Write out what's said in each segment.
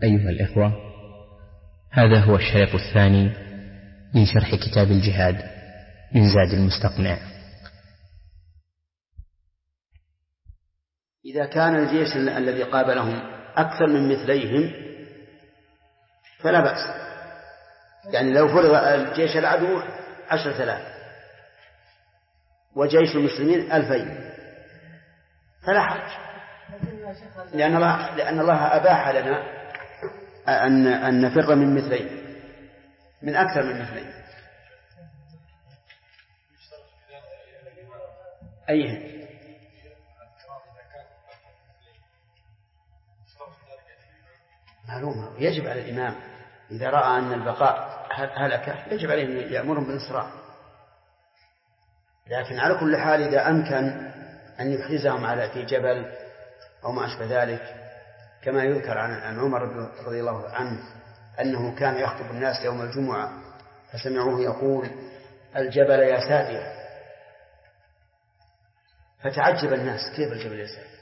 أيها الإخوة، هذا هو الشريط الثاني من شرح كتاب الجهاد من زاد المستقنع. إذا كان الجيش الذي قابلهم أكثر من مثليهم فلا بأس، يعني لو فرض الجيش العدو 10,000 وجيش المسلمين 2,000 فلا حرج، لأن الله أباح لنا أن نفر من مثلين، من أكثر من مثلين. أيهم؟ معلومة، يجب على الإمام إذا رأى أن البقاء هلكة يجب عليه أن يأمرهم بالإنصراف، لكن على كل حال إذا أمكن أن يحرزهم على في جبل أو ما أشبه ذلك، كما يذكر عن عمر رضي الله عنه أنه كان يخطب الناس يوم الجمعة فسمعوه يقول: الجبل يا سادية، فتعجب الناس كيف الجبل يا سادية؟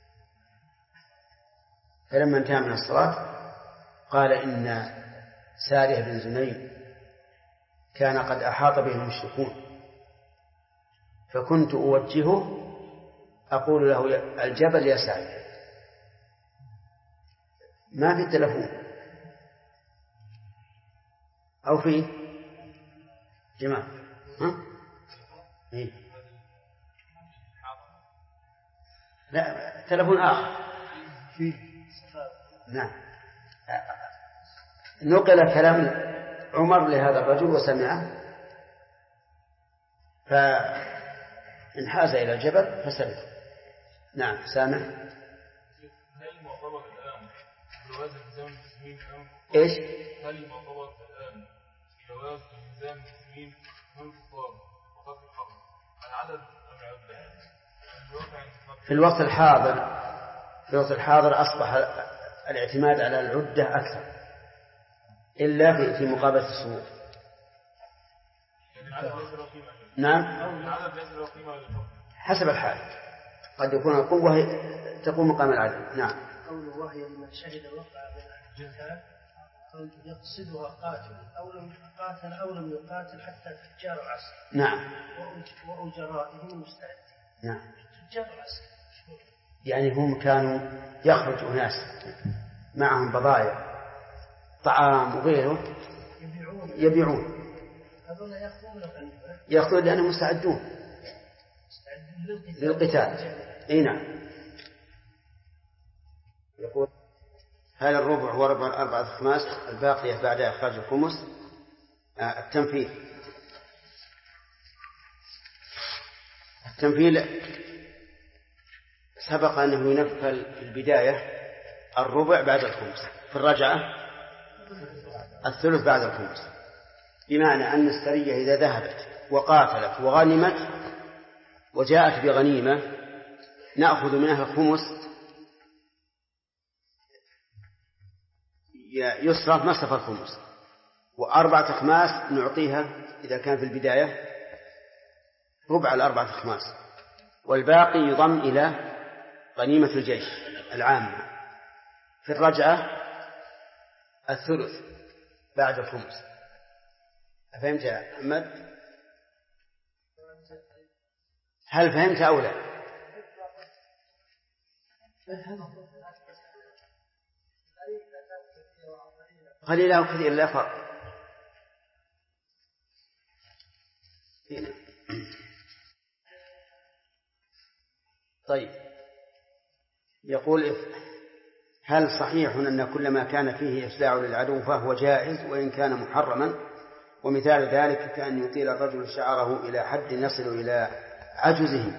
فلما انتهى من الصلاة قال: إن سارية بن زنيد كان قد أحاط به المشركون، فكنت أوجهه أقول له: الجبل يا سارية. ما في التلفون أو في جماعة؟ ها؟ إيه؟ لا، تلفون آخر فيه. نعم، نقل كلام عمر لهذا الرجل وسمعه فانحاز إلى الجبل فسلك. نعم، سامع. هل معتبر الآن جواز التزام المسلمين إيش؟ هل معتبر الآن جواز التزام المسلمين من الكفار وقت الحرب العدد أم العدة؟ في الوقت الحاضر أصبح الاعتماد على العدة أكثر، إلا في مقابلة الصفوف. نعم، حسب الحال، قد يكون القوة تقوم مقام العدد. نعم. قوله وهي لمن شهد وقع بالجهاد يقصدها قاتل أو لم يقاتل أو لم يقاتل حتى تجار العسكر. نعم. وأجرائهم مستعدين. نعم. تجار العسكر يعني هم كانوا يخرج أناس معهم بضائع طعام وغيره يبيعون يأخذون لأنهم مستعدون للقتال. اي نعم. يقول: هل الربع هو ربع 4/5 الباقية بعد إخراج الخمس؟ التنفيل سبق أنه ينفل في البداية الربع بعد الخمس، في الرجعة 1/3 بعد الخمس، بمعنى أن السرية إذا ذهبت وقاتلت وغنمت وجاءت بغنيمة نأخذ منها الخمس يصرف مصرف الخمس، و4/5 نعطيها إذا كان في البداية ربع 4/5، والباقي يضم إلى غنيمة الجيش العامة. في الرجعة 1/3 بعد الخمس. أفهمت يا أحمد؟ هل فهمت أو لا؟ قليلا أو كثير لا فرق. طيب، يقول: هل صحيح أن كل ما كان فيه إخلاع للعدو فهو جائز وإن كان محرما؟ ومثال ذلك كأن يطيل الرجل شعره إلى حد يصل إلى عجزه.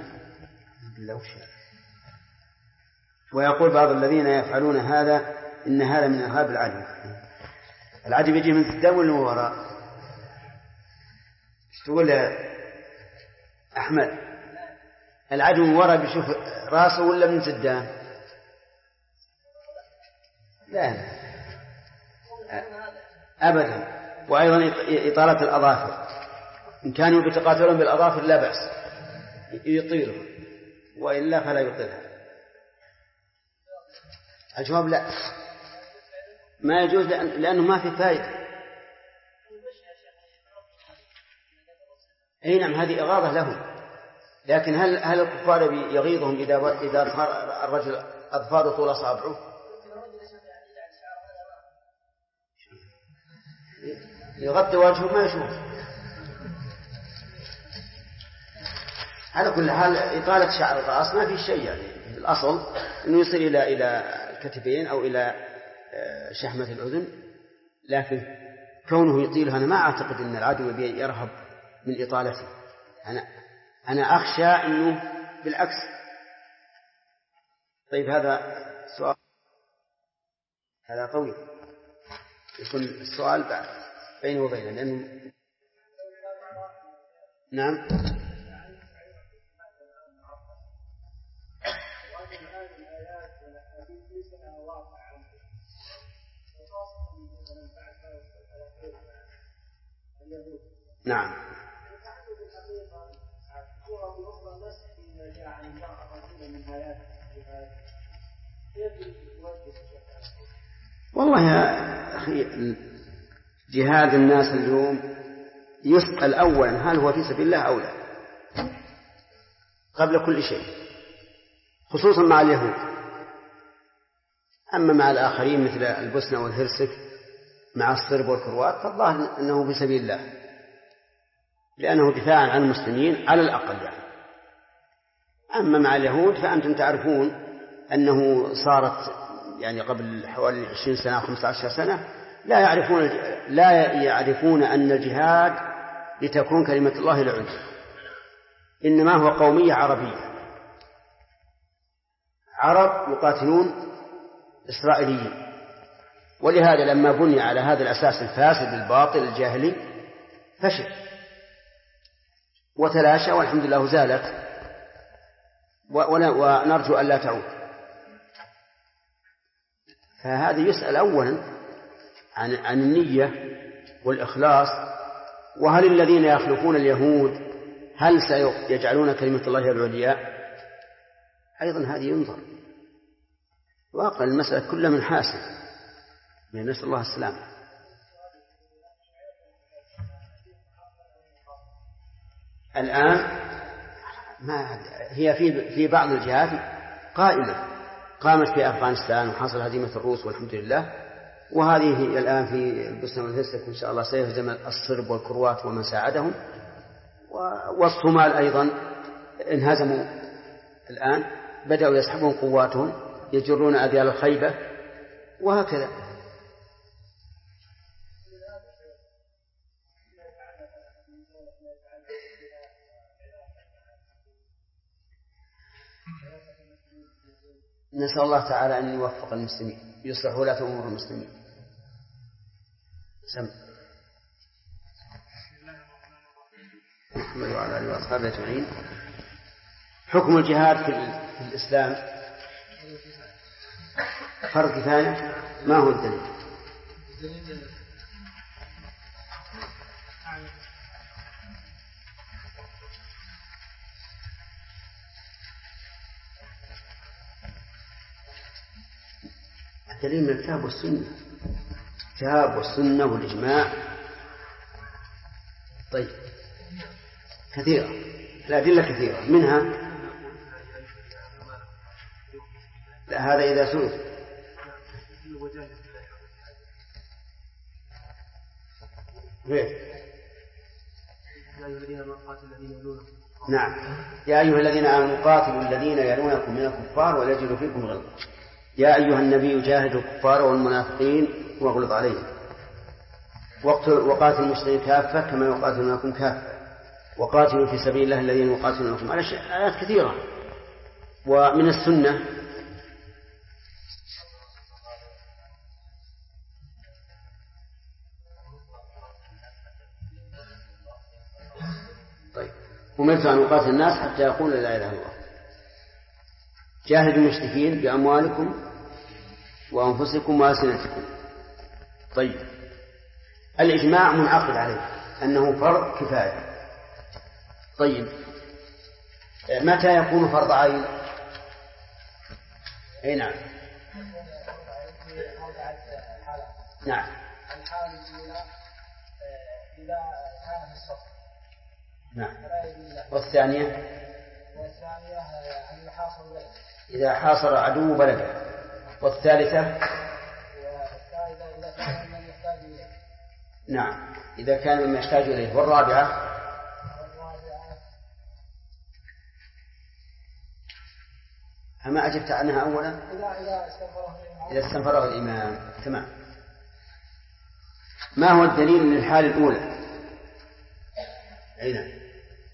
ويقول بعض الذين يفعلون هذا إن هذا من إرهاب العدو. العدو يجي من قدام ولا من وراء؟ ايش تقول يا أحمد؟ العدو من وراء بيشوف راسه ولا من قدام؟ لا أبدا. وأيضا إطالة الأظافر، إن كانوا يتقاتلون بالأظافر لا بأس يطيلها، وإلا فلا يطيلها. الجواب لا. ما يجوز لأنه ما في فائدة. أي نعم، هذه إغاظة لهم، لكن هل الكفار يغيظهم إذا أظهر الرجل أظفار طول أصابعه؟ يغطي وجهه ما يشوف. على كل حال إطالة شعر الرأس ما في شيء، يعني الأصل أنه يصل إلى الكتفين أو إلى شحمة الأذن، لكن كونه يطيلها أنا ما أعتقد أن العدو يرهب من إطالته. أنا أخشى أنه بالعكس. طيب هذا سؤال، هذا قوي، يكون السؤال بعد بيني وبينه لأنه نعم. نعم. والله يا أخي، جهاد الناس اليوم يسأل أولا هل هو في سبيل الله أو لا، قبل كل شيء، خصوصا مع اليهود. أما مع الآخرين مثل البوسنة والهرسك مع الصرب والكروات فالظاهر أنه في سبيل الله، لأنه دفاعا عن المسلمين على الأقل يعني. أما مع اليهود فأنتم تعرفون أنه صارت يعني قبل حوالي 20 سنة 15 سنة لا يعرفون أن الجهاد لتكون كلمة الله العليا، إنما هو قومية عربية، عرب يقاتلون إسرائيليين. ولهذا لما بني على هذا الأساس الفاسد الباطل الجاهلي فشل وتلاشى، والحمد لله زالت، ونرجو أن لا تعود. فهذا يسأل أولا عن النية والإخلاص، وهل الذين يخلفون اليهود هل سيجعلون كلمة الله العليا؟ أيضا هذه ينظر. واقع المسألة كلها من حاسب، من نسأل الله السلامة. الآن هي في بعض الجهات قائمة، قامت في أفغانستان وحصل هزيمة الروس والحمد لله، وهذه هي الآن في البوسنة والهرسك إن شاء الله سيهزم الصرب والكروات ومن ساعدهم، والصومال أيضا انهزموا الآن، بدأوا يسحبون قواتهم يجرون أذيال الخيبة، وهكذا. نسأل الله تعالى أن يوفق المسلمين، يصلح ولاة أمور المسلمين. محمد وعلى آله وأصحابه أجمعين. حكم الجهاد في الإسلام فرض كفاية، ما هو الدليل؟ الدليل من الكتاب والسنة، الكتاب والسنة والإجماع. طيب كثيرة، الأدلة كثيرة، منها لا هذا إذا سئل. نعم، يا أيها الذين آمنوا قاتلوا الذين يلونكم من الكفار ولا يجدوا فيكم غلظة، يا أيها النبي جاهد الكفار والمنافقين واغلظ عليهم، وقاتلوا المشركين كافة كما يقاتلونكم كافة، وقاتلوا في سبيل الله الذين يقاتلونكم. آيات كثيرة. ومن السنة طيب أمرت أن أقاتل الناس حتى يقول لا إله إلا الله. جاهدوا المشركين بأموالكم وأنفسكم وألسنتكم. طيب الإجماع منعقد عليه أنه فرض كفاية. طيب متى يكون فرض عين؟ أي نعم، نعم. الحالة الأولى إذا كان في الصف. نعم. والثانية إذا حاصر عدو بلده. والثالثة إذا كان من يحتاج إليه. نعم إذا كان مما يحتاج إليه. والرابعة أما أجبت عنها أولا إذا استنفره الإمام. تمام. ما هو الدليل للحال الأولى؟ أين؟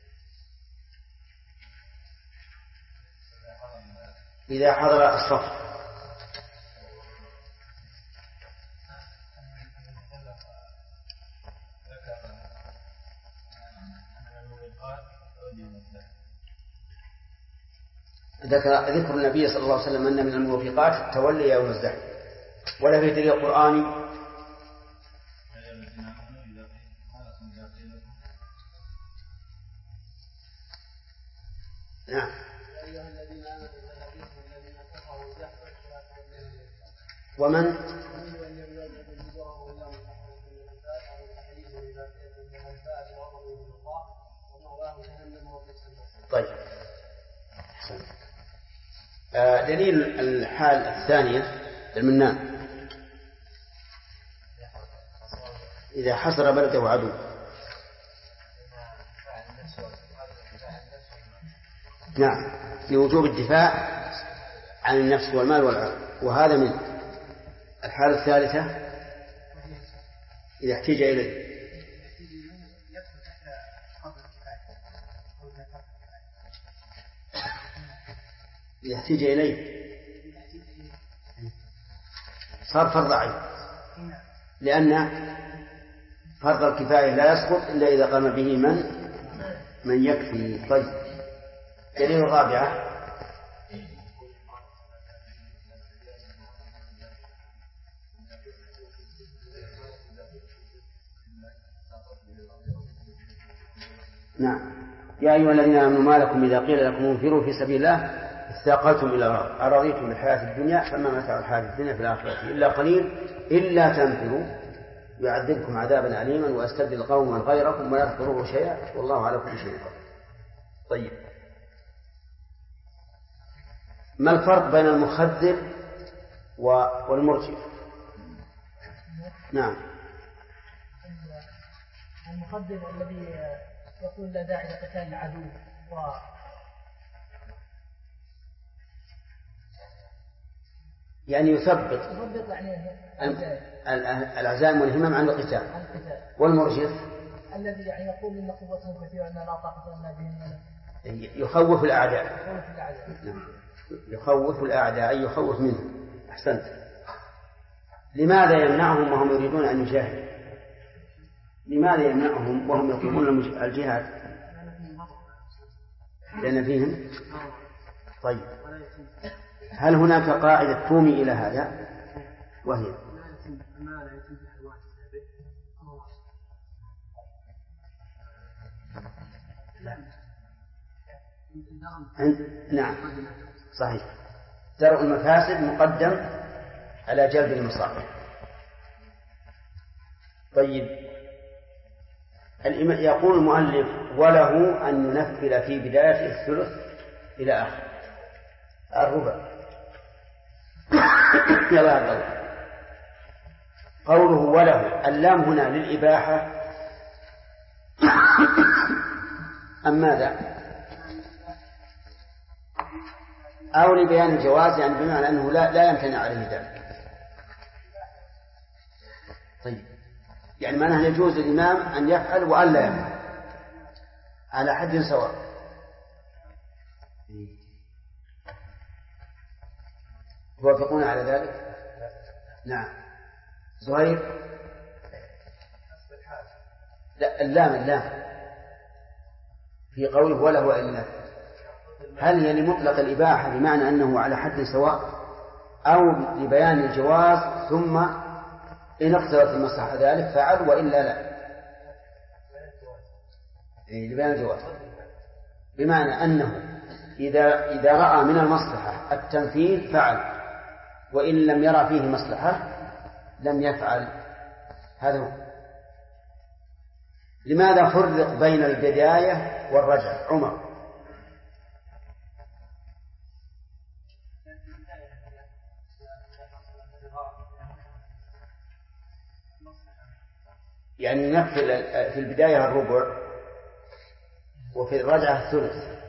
إذا حضر الصف. ذكر النبي صلى الله عليه وسلم أن من الموافقات التولي يوم الزحف. ولا في دليل قرآني؟ نعم. ومن طيب. دليل الحال الثانية المنام إذا حصر بلده عدو. نعم لوجوب الدفاع عن النفس والمال والعرض. وهذا من الحالة الثالثة إذا احتاج إليه. إذا احتاج إليه صار فرض عين، لأن فرض الكفاية لا يسقط إلا إذا قام به من يكفي. طيب. دليل الرابعة نعم يا أيها الذين آمنوا ما لكم إذا قيل لكم انفروا في سبيل الله استاقلتم إلى الأرض أرضيتم بالحياة الدنيا فما متاع الحياة الدنيا في الآخرة إلا قليل إلا تنفروا يعذبكم عذابا أليما ويستبدل قوما غيركم ولا تضروه شيئا والله على كل شيء قدير. طيب. ما الفرق بين المخدر والمرجف؟ نعم. المخدر الذي يقول لا داعي لقتال العدو يعني يثبط العزائم والهمم عن القتال. والمرجف الذي يعني يقول إن قوتهم كثيرة أن لا طاقة لنا بهم. يخوف الأعداء. يخوف الأعداء أي يخوف منهم. أحسنت. لماذا يمنعهم وهم يريدون أن يجاهدوا؟ لماذا يمنعهم وهم يطلبون الجهاد؟ لأن فيهم. طيب. هل هناك قاعدة تومي إلى هذا؟ وهي نعم صحيح. درء المفاسد مقدم على جلب المصالح. طيب. يقول المؤلف وله أن ينفل في بداية الثلث إلى آخر الربع. يلا الله. قوله وله اللام هنا للإباحة أم ماذا؟ أو لبيان الجواز يعني بمعنى أنه لا يمتنع عليه ذلك. طيب. يعني معناه يجوز للإمام أن يفعل وأن لا يفعل على حد سواء. توافقون على ذلك؟ نعم. زهير. لا اللام في قوله وله أن هل هي لمطلق الإباحة بمعنى أنه على حد سواء أو لبيان الجواز ثم إن اقتضت المصلحة ذلك فعل وإلا لا؟ لبيان الجواز بمعنى أنه إذا رأى من المصلحة التنفيذ فعل وإن لم يرى فيه مصلحة لم يفعل. هذا هو. لماذا فرق بين البداية والرجعة؟ عمر. يعني ينفذ في البداية الربع وفي الرجعة الثلث.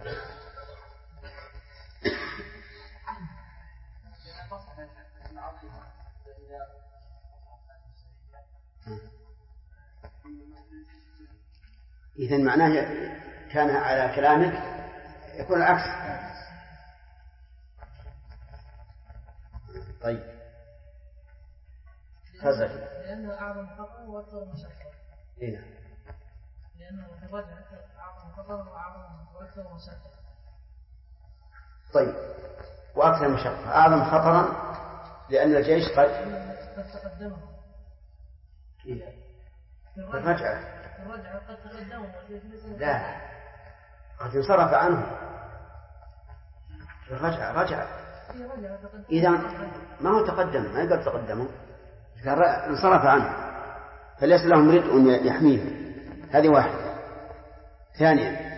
إذن معناه كان على كلامك يكون العكس. طيب فزل لأنه أعظم خطأ وأكثر مشقة. إيه؟ لأنه في الرجعة أعظم خطأ وأكثر مشقة. طيب وأكثر مشقة، أعظم خطرا لأن الجيش قد تقدمه. في الرجعة قد تقدمه. لا، قد انصرف عنه في الرجعة. رجع إذا ما هو تقدم، ما يقدر تقدمه، انصرف عنه فليس لهم ردء يحميه. هذه واحدة. ثانيا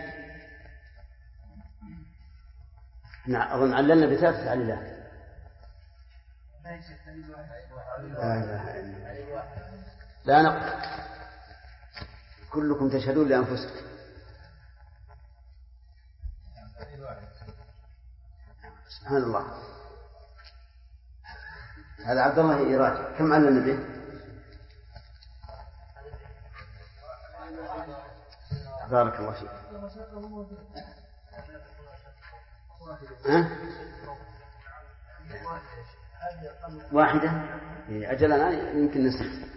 أظن عللنا بثلاث تعليلات. لا إله إلا الله. لا نقل، كلكم تشهدون لأنفسكم. سبحان الله. هذا عبد الله إيراج كم علنا به؟ بارك الله فيك. واحدة أجل أنا يمكن نسيت.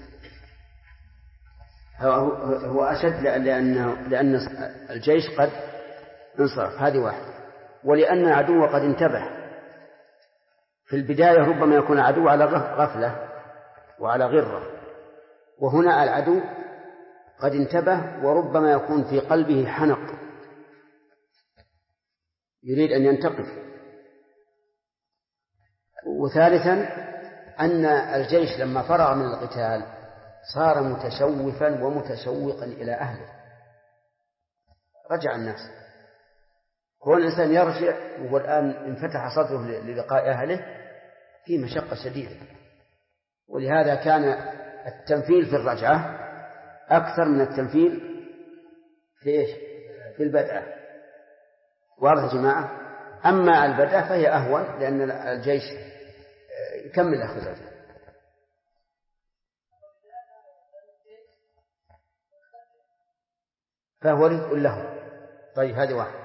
هو أشد لأن الجيش قد انصرف، هذه واحدة. ولأن العدو قد انتبه. في البداية ربما يكون العدو على غفلة وعلى غرة، وهنا العدو قد انتبه وربما يكون في قلبه حنق يريد أن ينتقم. وثالثا أن الجيش لما فرغ من القتال صار متشوفا ومتشوقا إلى أهله. رجع الناس، كون الإنسان يرجع والآن انفتح صدره للقاء أهله في مشقة شديدة. ولهذا كان التنفيل في الرجعة أكثر من التنفيل في البدء. واضح يا جماعة؟ أما البدء فهي أهون لأن الجيش يكمل أخذته. فهو رزق له. طيب هذه واحدة.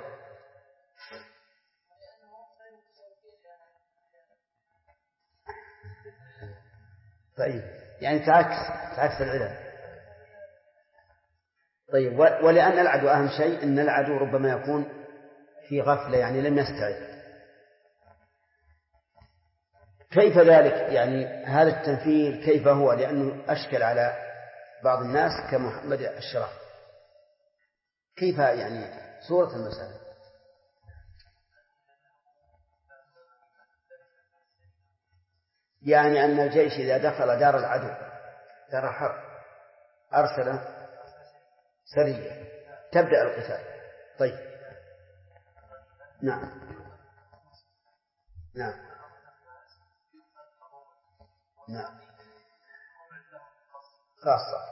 طيب يعني تعكس العلل. طيب ولأن العدو أهم شيء أن العدو ربما يكون في غفلة، يعني لم يستعد. كيف ذلك؟ يعني هذا التنفيذ كيف هو؟ لأنه أشكل على بعض الناس كمحمد الشرف. كيف يعني صورة المسألة؟ يعني أن الجيش إذا دخل دار العدو دار حرب أرسل سرية تبدأ القتال. طيب نعم نعم نعم خاصة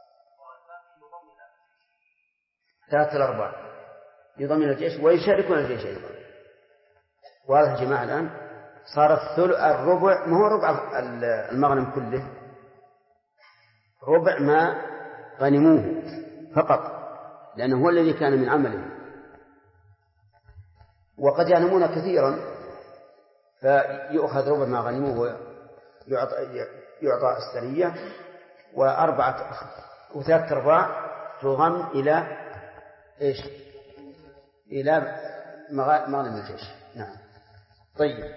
3/4 يضمن الجيش ويشاركون الجيش أيضا. واضح يا جماعة؟ الآن صار الربع ما هو ربع المغنم كله، ربع ما غنموه فقط، لأنه هو الذي كان من عمله. وقد يغنمون كثيرا فيؤخذ ربع ما غنموه ويعطى السرية، و3/4 تضم إلى إيش؟ إلى مغنم الجيش. نعم. طيب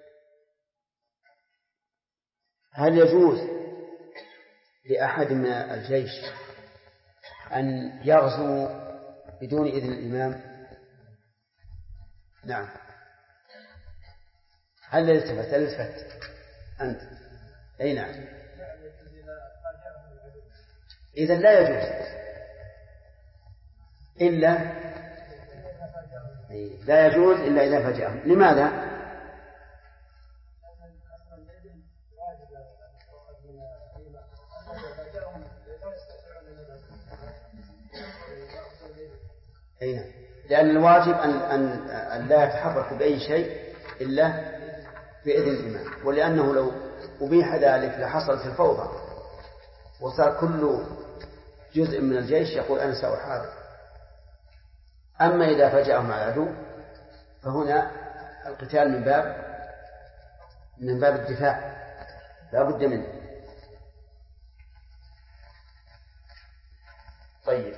هل يجوز لأحد من الجيش أن يغزو بدون إذن الإمام؟ نعم. هل التفت أنت؟ أي نعم. إذن لا يجوز إلا إذا فجأهم. لماذا؟ لأن الواجب أن لا يتحرك بأي شيء إلا بإذن الإمام، ولأنه لو أبيح ذلك لحصلت الفوضى وصار كل جزء من الجيش يقول أنا سأحارب. أما إذا فجأهم على العدو فهنا القتال من باب الدفاع لا بد منه. طيب،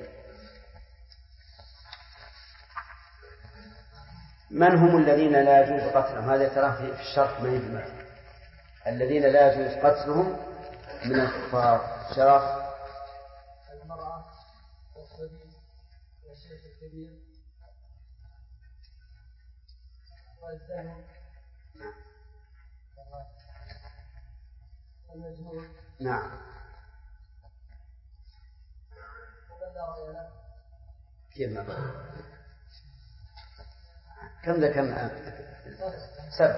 من هم الذين لا يجوز قتلهم؟ هذا تراه في الشرح ما يجمع. الذين لا يجوز قتلهم من الكفار شرف المرأة والصبي والشيخ الكبير والزنا والمجنون. نعم. كيف ما كم ذكرنا؟ 7.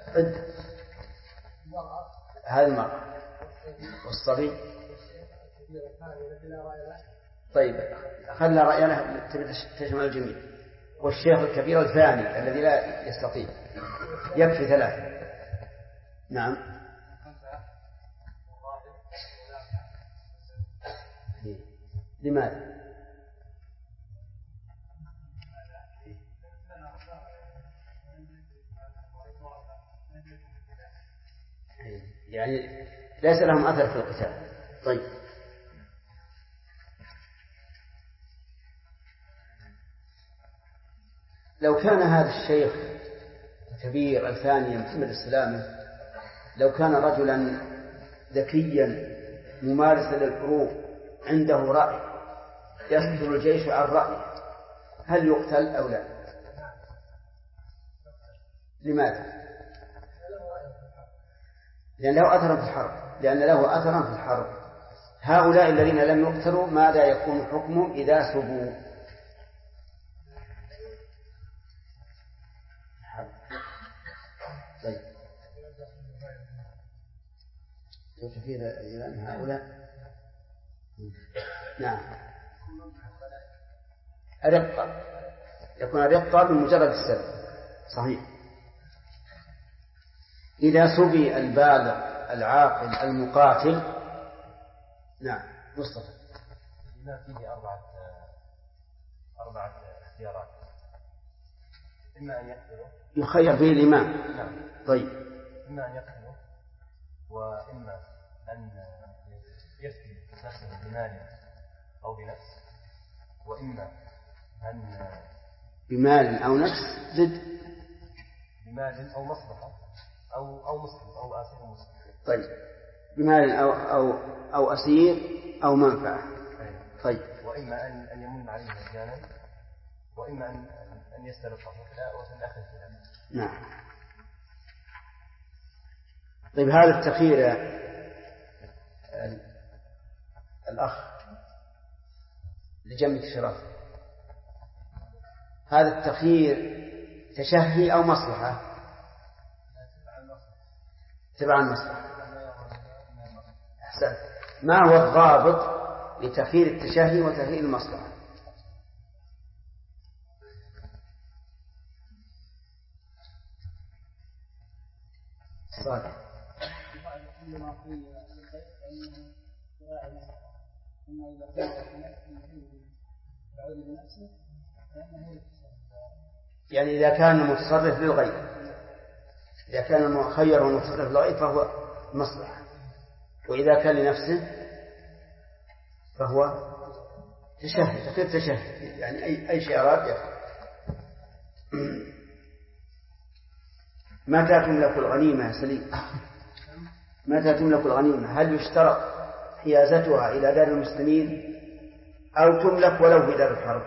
هذه المرأة والصبي. طيب خلنا رأينا تشمل الجميع. والشيخ الكبير الفاني الذي لا يستطيع، يكفي 3. نعم. لماذا؟ يعني ليس لهم أثر في القتال. طيب، لو كان هذا الشيخ الكبير الثاني محمد السلامة لو كان رجلا ذكيا ممارسا للحروب عنده رأي يصدر الجيش عن رأيه، هل يقتل أو لا؟ لماذا؟ لأن له أثرا في الحرب. هؤلاء الذين لم يقتلوا ماذا يكون حكمهم إذا سبوا؟ طيب، كيف إلى هؤلاء؟ نعم. أرقة، يكون أرقة بمجرد السبب. صحيح. إذا سبي البالغ العاقل المقاتل. نعم مصطفى. ما فيه 4 اختيارات، إما أن يقتله، يخير به الإمام. نعم. طيب، إما أن يقتله، وإما أن يفتي نفسه بمال أو بنفس، وإما أن بمال أو نفس زد بمال أو مصلحة أو مسلم أو أسير مسلم. طيب، بمال أو أسير أو منفعة. طيب، وإما أن يمن عليه مجانا، وإما أن يسترقه وفي الآخر كلام. نعم. طيب، هذا التخيير يا الأخ لجمع الشرف، هذا التخيير تشهي أو مصلحة؟ تبع المصلحة. أحسن. ما هو الضابط لتخيير التشهي وتخيير المصلحة؟ صالح. يعني إذا كان المتصرف للغير، إذا كان المخير والمتصرف للغير فهو مصلحة، وإذا كان لنفسه فهو تشهي، تخير تشهي، يعني أي شيء أراد يفعل. متى تملك الغنيمة يا سليم؟ متى تملك الغنيمة؟ هل يشترط حيازتها إلى دار المسلمين أو تملك ولو في دار الحرب؟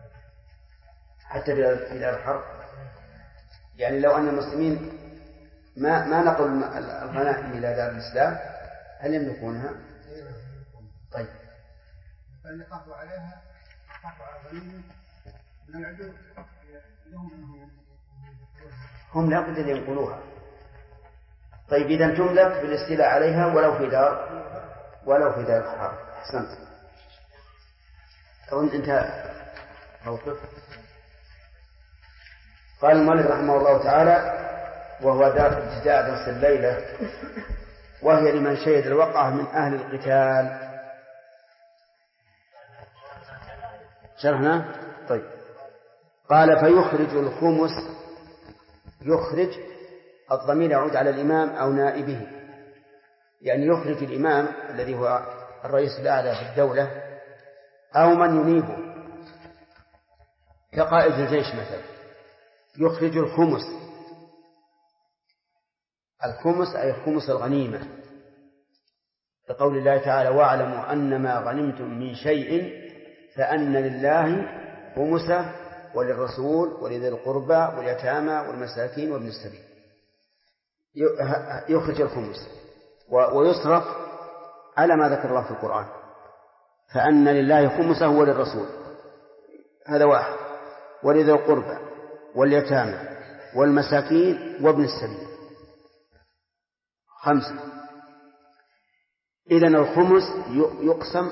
حتى في دار الحرب. يعني لو أن المسلمين ما نقل الغنائم إلى دار الإسلام، هل يملكونها؟ طيب. فاللي قطعوا عليها قطعوا على غنيمة من العدو لهم هم لا بد أن ينقلوها. طيب إذا تملك بالاستيلاء عليها ولو في دار الحرب. أحسنت. أظن انتهى موقف. قال المؤلف رحمه الله تعالى: وهو ابتداء درس الليلة، وهي لمن شهد الوقعة من أهل القتال. شرحنا. طيب. قال: فيخرج الخمس. يخرج الضمير يعود على الإمام أو نائبه، يعني يخرج الإمام الذي هو الرئيس الأعلى في الدولة أو من ينيبه كقائد الجيش مثلا، يخرج الخمس. الخمس أي خمس الغنيمة، لقول الله تعالى: واعلموا أنما غنمتم من شيء فأن لله خمسه وللرسول ولذي القربى واليتامى والمساكين وابن السبيل. يخرج الخمس ويصرف على ما ذكر الله في القرآن، فأن لله خمسه وللرسول، هذا واحد، ولذي القربى واليتامى والمساكين وابن السبيل، 5. إذن الخمس يقسم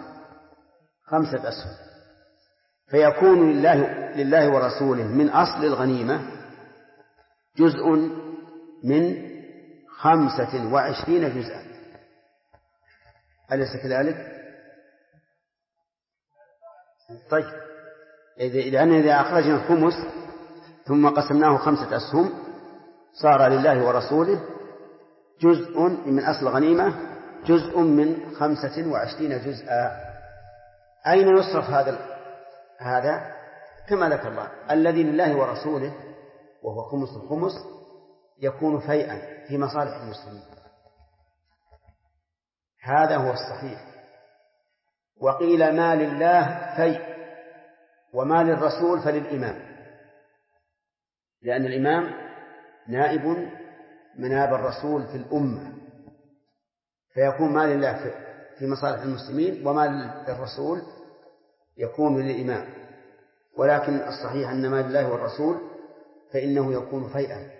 5 أسهم، فيكون لله ورسوله من أصل الغنيمة جزء من 25 جزءا. أليس كذلك؟ طيب، لأن إذا أخرجنا الخمس ثم قسمناه 5 أسهم صار لله ورسوله جزء من أصل الغنيمة، جزء من 25 جزءا. أين يصرف هذا؟ كما ذكر الله: الذي لله ورسوله، وهو خمس الخمس، يكون فيئا في مصالح المسلمين. هذا هو الصحيح. وقيل ما لله فيء، وما للرسول فللإمام، لأن الإمام نائب مناب الرسول في الأمة، فيكون ما لله في مصالح المسلمين، وما للرسول يكون للإمام. ولكن الصحيح أن ما لله والرسول فإنه يكون فيئا،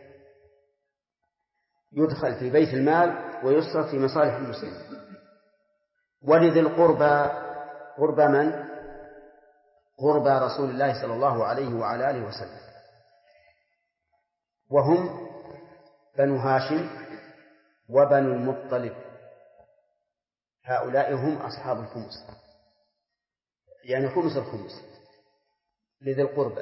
يدخل في بيت المال ويصرف في مصالح المسلمين. ولذي القربى، قربى من؟ قربى رسول الله صلى الله عليه وعلى آله وسلم، وهم بنو هاشم وبنو المطلب، هؤلاء هم أصحاب الخمس، يعني خمس الخمس لذي القربى.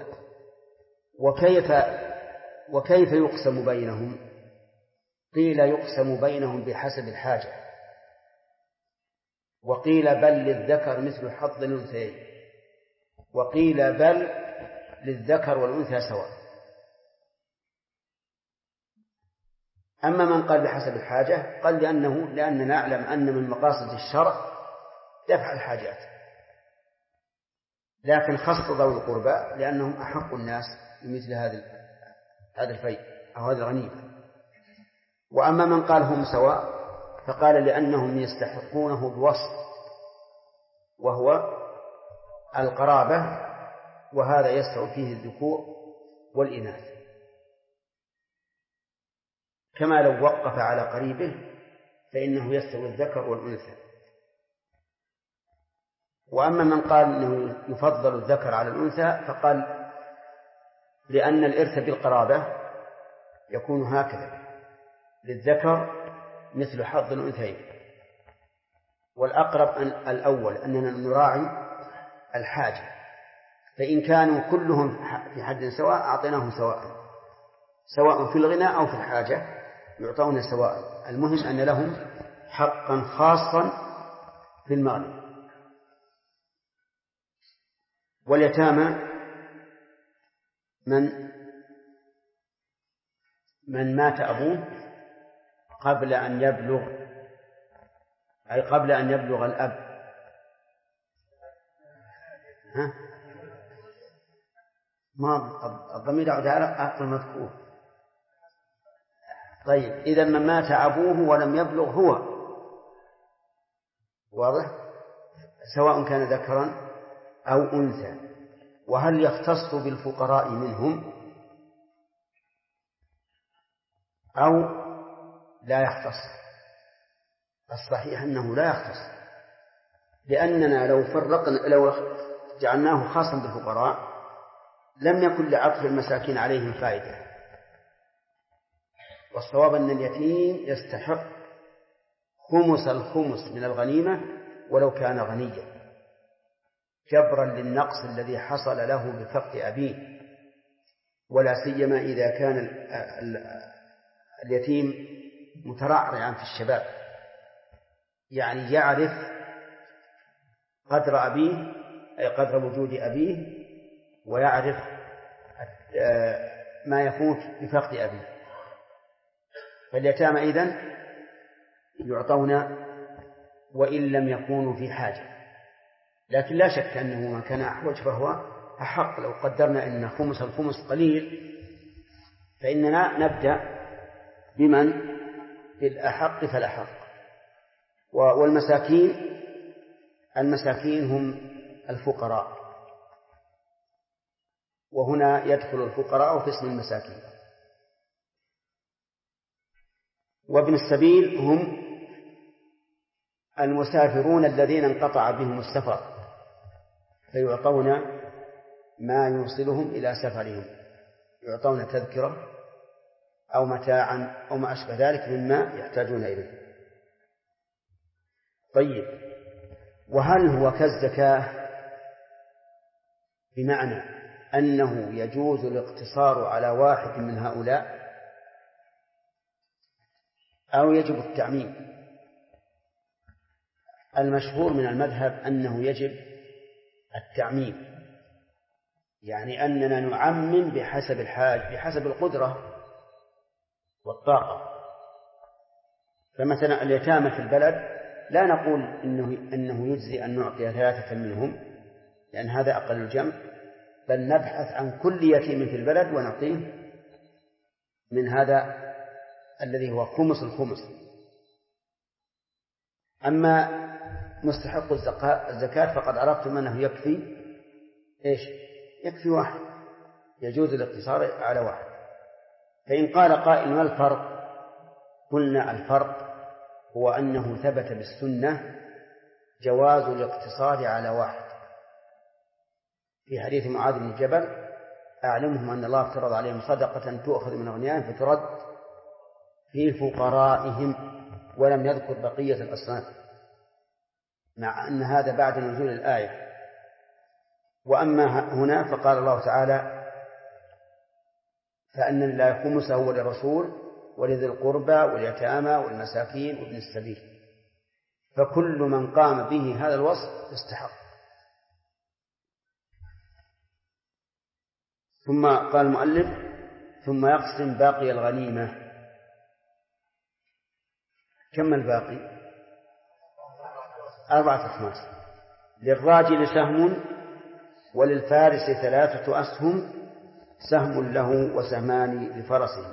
وكيف يقسم بينهم؟ قيل يقسم بينهم بحسب الحاجة، وقيل بل للذكر مثل حظ الأنثيين، وقيل بل للذكر والأنثى سواء. أما من قال بحسب الحاجة قال لأننا نعلم أن من مقاصد الشرع دفع الحاجات، لكن خص ذوي القربى لأنهم أحق الناس بمثل هذا الفيء أو هذا الغنيمة. وأما من قال هم سواء فقال لأنهم يستحقونه بوصف، وهو القرابة، وهذا يستوي فيه الذكور والإناث، كما لو وقف على قريبه فإنه يستوي الذكر والأنثى. وأما من قال أنه يفضل الذكر على الأنثى فقال لأن الإرث بالقرابة يكون هكذا: للذكر مثل حظ الأنثيين. والأقرب الأول أننا نراعي الحاجة، فإن كانوا كلهم في حد سواء أعطيناهم سواء في الغنى أو في الحاجة يعطون سواء. المهم أن لهم حقا خاصا في المغنم. واليتامى من مات أبوه قبل أن يبلغ، أي قبل أن يبلغ الأب. ما الضمير يعود على المذكور. طيب إذا من مات أبوه ولم يبلغ هو، واضح؟ سواء كان ذكرا أو أنثى. وهل يختص بالفقراء منهم أو لا يختص؟ الصحيح أنه لا يختص، لأننا لو جعلناه خاصا بالفقراء لم يكن لعطف المساكين عليهم فائدة. والصواب أن اليتيم يستحق خمس الخمس من الغنيمة ولو كان غنيا، جبرا للنقص الذي حصل له بفقد أبيه، ولا سيما إذا كان اليتيم مترعرعا في الشباب، يعني يعرف قدر أبيه أي قدر وجود أبيه، ويعرف ما يفوت بفقد أبيه. فاليتامى إذن يعطون وإن لم يكونوا في حاجة، لكن لا شك أنه من كان أحوج فهو أحق. لو قدرنا أن خمس الخمس قليل فإننا نبدأ بمن بالأحق فالأحق. المساكين هم الفقراء، وهنا يدخل الفقراء في اسم المساكين. وابن السبيل هم المسافرون الذين انقطع بهم السفر، فيعطون ما يوصلهم إلى سفرهم، يعطون تذكرة أو متاعا أو ما أشبه ذلك مما يحتاجون إليه. طيب، وهل هو كالزكاة بمعنى أنه يجوز الاقتصار على واحد من هؤلاء أو يجب التعميم؟ المشهور من المذهب أنه يجب التعميم، يعني أننا نعمم بحسب الحاج، بحسب القدرة والطاقة. فمثلا اليتامى في البلد لا نقول إنه يجزي أن نعطي 3 منهم، لأن هذا أقل الجمع، بل نبحث عن كل يتيم في البلد ونعطيه من هذا الذي هو خمس الخمس. أما مستحق الزكاة فقد عرفتم أنه يكفي يكفي واحد، يجوز الاقتصار على واحد. فإن قال قائل ما الفرق؟ قلنا الفرق هو أنه ثبت بالسنة جواز الاقتصار على واحد. في حديث معاذ بن جبل: أعلمهم أن الله افترض عليهم صدقة تؤخذ من أغنيائهم فترد في فقرائهم، ولم يذكر بقية الأصناف، مع أن هذا بعد نزول الآية. وأما هنا فقال الله تعالى: فأن لله خمسه وللرسول ولذي القربى واليتامى والمساكين وابن السبيل. فكل من قام به هذا الوصف استحق. ثم قال المؤلف: ثم يقسم باقي الغنيمة. كم الباقي؟ 4 أخماس. للراجل سهم، وللفارس 3 أسهم، سهم له وسهمان لفرسه،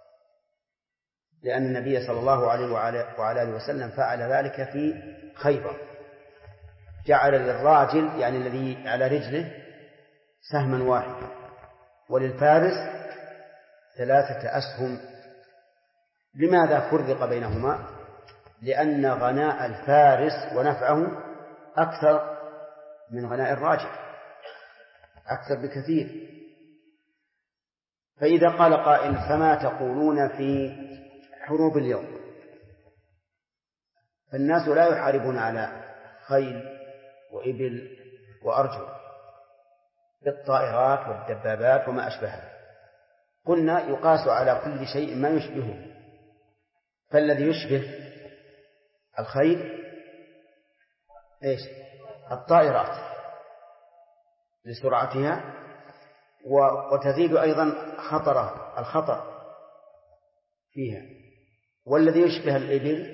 لأن النبي صلى الله عليه وعلى آله وسلم فعل ذلك في خيبر، جعل للراجل يعني الذي على رجله سهما واحدا، وللفارس 3 أسهم. لماذا فرق بينهما؟ لأن غناء الفارس ونفعه أكثر من غناء الراجل، أكثر بكثير. فإذا قال قائل: فما تقولون في حروب اليوم؟ فالناس لا يحاربون على خيل وإبل وأرجل، بالطائرات والدبابات وما أشبهها. قلنا يقاس على كل شيء ما يشبهه، فالذي يشبه الخيل الطائرات لسرعتها، وتزيد أيضا الخطر فيها. والذي يشبه الإبل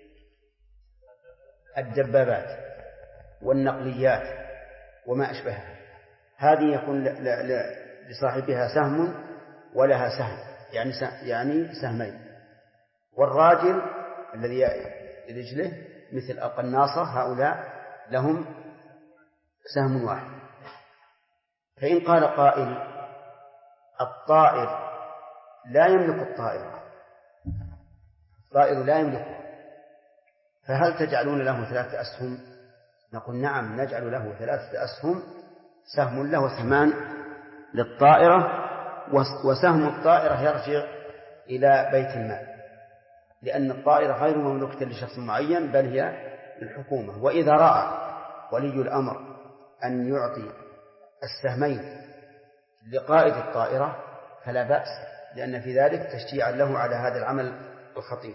الدبابات والنقليات وما أشبهها، هذه يكون لصاحبها سهم ولها سهم، يعني سهمين. والراجل الذي رجله مثل القناصة هؤلاء لهم سهم واحد. فإن قال قائل الطائر لا يملك الطائرة، الطائر لا يملكه، فهل تجعلون له 3 أسهم؟ نقول نعم، نجعل له 3 أسهم، سهم له سهمان للطائرة، وسهم الطائرة يرجع إلى بيت المال، لأن الطائرة غير مملوكة لشخص معين بل هي للحكومة. وإذا رأى ولي الأمر أن يعطي السهمين لقائد الطائرة فلا بأس، لأن في ذلك تشجيعا له على هذا العمل الخطير.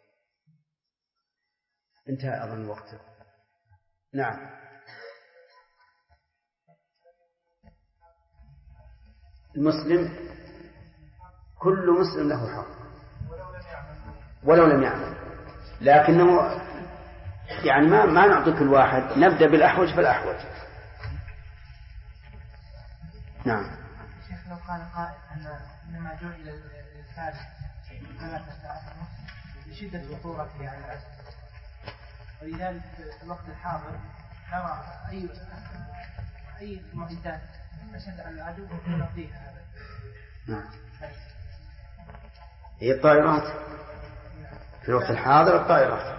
انتهى أظن الوقت. نعم. المسلم كل مسلم له حق ولو لم يعمل، لكنه يعني ما نعطي كل واحد، نبدأ بالأحوج فالأحوج. نعم. شيخ لو قال قائل أن إنما جعل الفارس 3 ساعات لشدة خطورته على العسكر، ولذلك في الوقت الحاضر نرى أي معدات أشد على العدو ونعطيها هذا. نعم. هي الطائرات في الوقت الحاضر، الطائرات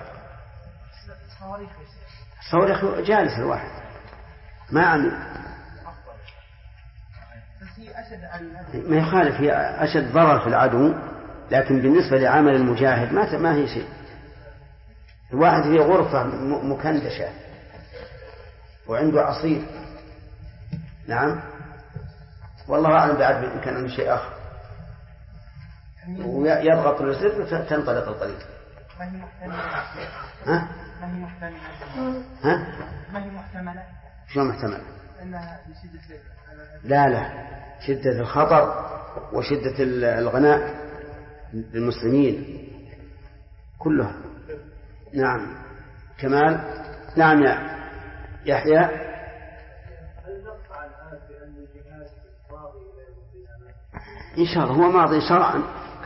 الصواريخ جالس الواحد ما عمل، ما يخالف، هي أشد ضرر في العدو، لكن بالنسبة لعمل المجاهد ما هي شيء. الواحد في غرفة مكندشة وعنده عصير، نعم، والله أعلم بعد بإمكان عنده شيء آخر، ويضغط الزر تنطلق القليل. ها؟ ما هي محتملة؟ شو محتمل؟ أنها لشدة لا شدة الخطر وشدة الغناء للمسلمين كلها. نعم. كمال. نعم يا يحيى. إن شاء الله هو ماضي شرعا،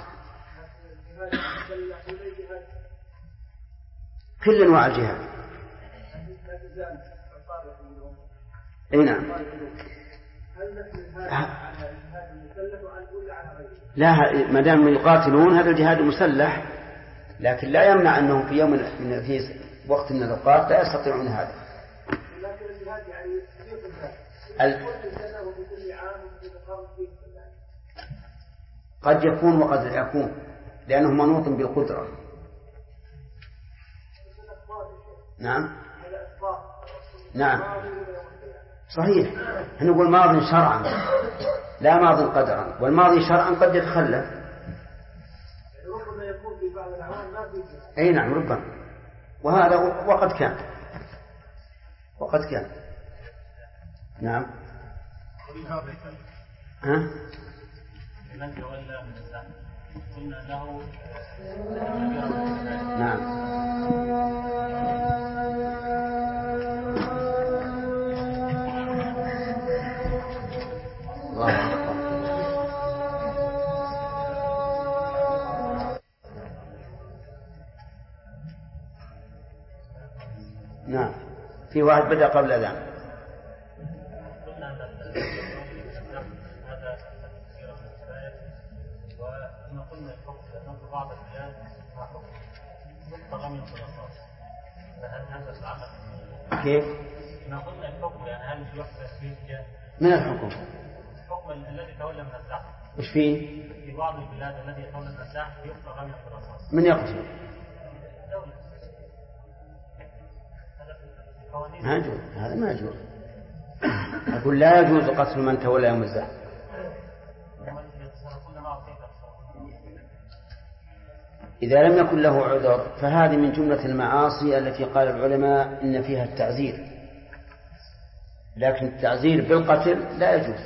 كل أنواع الجهاد. أي نعم. لا، ما دام يقاتلون هذا الجهاد مسلح، لكن لا يمنع أنهم في يوم في وقت من الأوقات لا يستطيعون هذا. قد يكون وقد لا يكون، لأنه منوط بالقدرة. نعم صحيح، نقول ماضي شرعا لا ماضي قدرا، والماضي شرعا قد يتخلف. أي نعم ربما، وهذا وقد كان. نعم. ها؟ نعم. نعم. في واحد بدأ قبل الأذان. كيف؟ ما قلنا الحكم يعني هل يحدث فيه من الحكم؟ الحكم الذي تولى من الزحف. وش فيه؟ في بعض البلاد التي يتولى من الزحف يقطع رمي الرصاص. من يقتل؟ ما يجوز، هذا ما يجوز. أقول لا يجوز قتل من تولى يوم الزحف. إذا لم يكن له عذر فهذه من جملة المعاصي التي قال العلماء إن فيها التعزير، لكن التعزير بالقتل لا يجوز.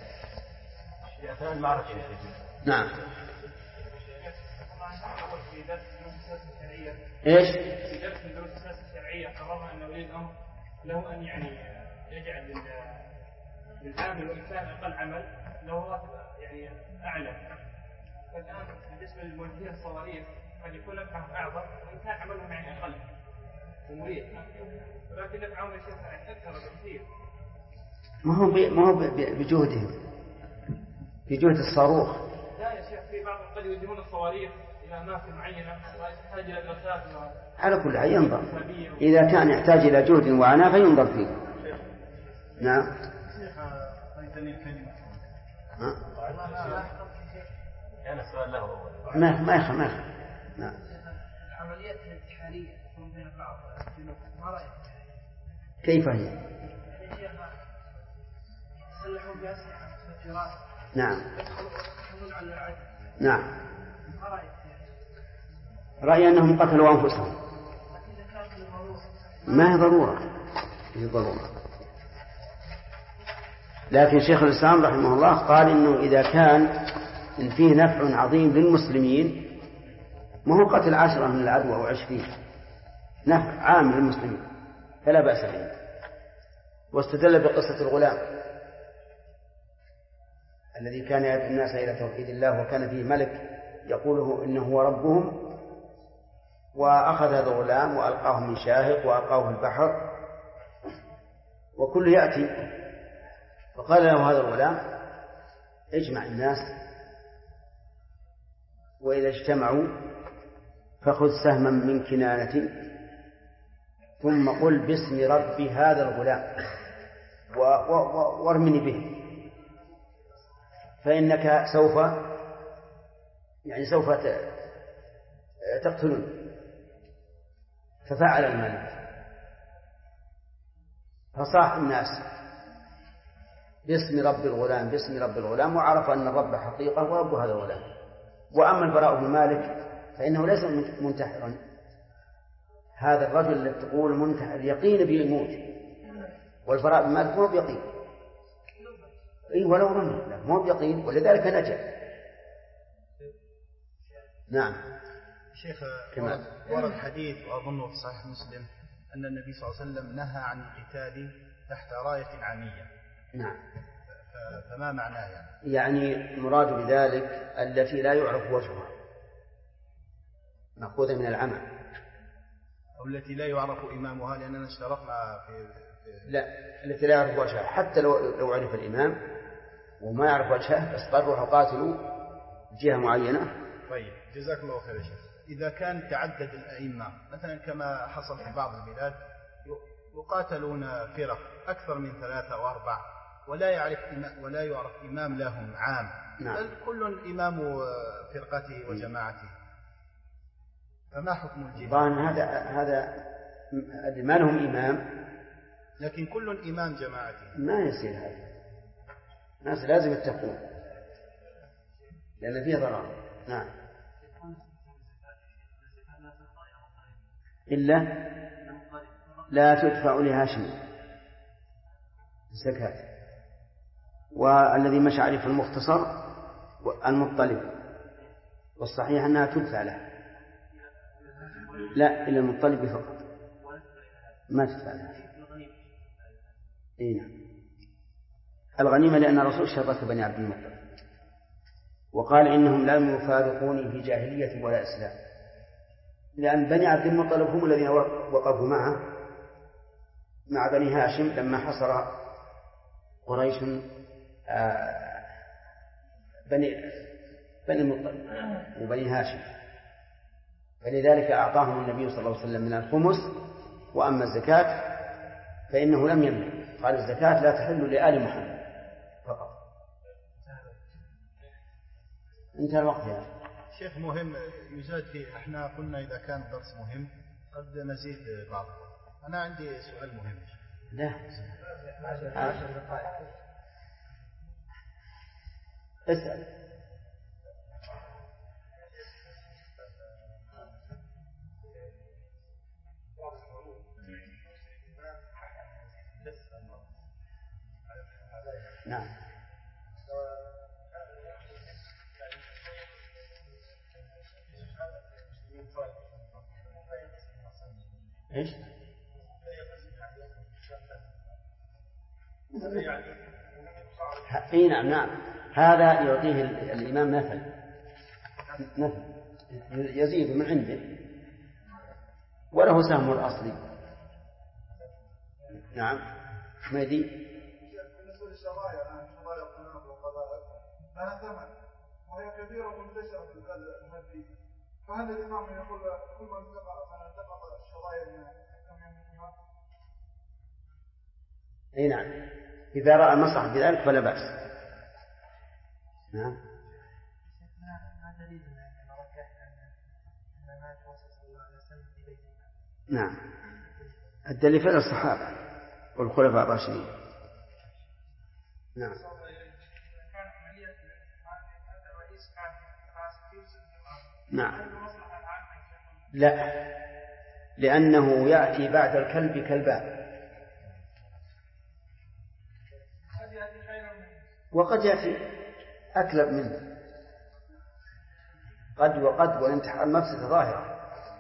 نعم. إيش؟ في درس الدروس الشرعية قررنا أن ولي الأمر له أن يعني يجعل للعامل وإن كان أقل عمل له راتب يعني أعلى. فالآن بالنسبة للموجهين الصواريخ قد يكون نفعهم أعظم وإن كان عملهم يعني أقل ومريح، ولكن نفعهم يا شيخ أكثر بكثير. ما هو بجهدهم، بجهد الصاروخ. لا يا شيخ، في بعض قد يوجهون الصواريخ إلى أماكن معينة ويحتاج إلى دراسات. على كل حال ينظر، إذا كان يحتاج إلى جهد وعناء فينظر فيه. نعم. كان السؤال له أول. ما يخ. نعم. العمليات الانتحارية تكون بين بعض الجنود، ما رأيك؟ كيف هي؟ يسلحون بأسلحة متفجرات. نعم. يدخلون على العدو. نعم. ما رأيك؟ رأيي أنهم قتلوا أنفسهم. ما هي ضرورة. لكن شيخ الإسلام رحمه الله قال إنه إذا كان إن فيه نفع عظيم للمسلمين، ما هو قتل 10 من العدو أو 20، نفع عام للمسلمين فلا بأس به. واستدل بقصة الغلام الذي كان يدعو الناس إلى توحيد الله، وكان فيه ملك يقوله إنه هو ربهم، وأخذ هذا الغلام وألقاه من شاهق وألقاه في البحر، وكل يأتي فقال له هذا الغلام اجمع الناس، وإذا اجتمعوا فخذ سهما من كنانة ثم قل باسم رب هذا الغلام وارمني به، فإنك سوف تقتلون. ففعل الملك، فصاح الناس باسم رب الغلام باسم رب الغلام، وعرف أن الرب حقيقة ورب هذا الغلام. وأما البراء بن مالك فإنه ليس منتحرا، هذا الرجل الذي تقول منتحر يقين بيموت، والبراء بن مالك مو بيقين، ولو رمي مو بيقين، ولذلك نجا. نعم. شيخ، ورد حديث وأظنه في صحيح مسلم أن النبي صلى الله عليه وسلم نهى عن القتال تحت راية عامية. نعم. فما معناه يعني مراد بذلك التي لا يعرف وجهها، مأخوذة من العمى، أو التي لا يعرف إمامها، لأننا اشترطنا في لا، التي لا يعرف وجهها، حتى لو عرف الإمام وما يعرف وجهه بس قال روحوا قاتلوا جهة معينة. طيب، جزاك الله خير يا شيخ. إذا كان تعدد الأئمة مثلا كما حصل في بعض البلاد، يقاتلون فرق أكثر من 3 أو 4 ولا يعرف إمام لهم عام، نعم. بل كل إمام فرقته وجماعته، فما حكم الجهاد؟ طبعا هذا ما لهم إمام، لكن كل إمام جماعته ما يصير هذا، الناس لازم يتقون لأن فيه ضرر. نعم. إلا لا تدفع لهاشم الزكاة. والذي مشى عليه في المختصر المطلب، والصحيح أنها تدفع له، لا إلا المطلب فقط ما تدفع له. نعم. الغنيمة لأن الرسول شرك بني عبد المطلب وقال إنهم لم يفارقوني في جاهلية ولا إسلام، لأن بني عبد المطلب هم الذين وقفوا مع بني هاشم لما حصر قريش بني المطلب وبني هاشم، فلذلك أعطاهم النبي صلى الله عليه وسلم من الخمس. وأما الزكاة فإنه لم يمنع، قال الزكاة لا تحل لآل محمد فقط. انتهى الوقت يا شيخ. مهم يزاد فيه، احنا قلنا إذا كان الدرس مهم قد نزيد بعض. أنا عندي سؤال مهم. لا 10 دقائق اسأل. نعم. ايش؟ اي نعم. هذا يعطيه الإمام مثل يزيد من عنده وله سهم الأصلي. نعم حميدي. بالنسبة للشرايع شرايع القناة والقبائل لها ثمن وهي كثيرة منتشرة في البلد المادي، فهل الإمام يقول كل من انتقض الشرايع اي نعم، إذا رأى المصلحة بذلك فلا بأس. نعم. ما دليل أن ركح أن ما توصل صلى الله عليه وسلم في بيت المال؟ نعم، الدليل فعل الصحابة والخلفاء الراشدين. نعم. نعم. لا، لأنه يأتي بعد الكلب كلبان، وقد يأتي أكلب منه، قد وقد، والانتحار مفسدة ظاهرة،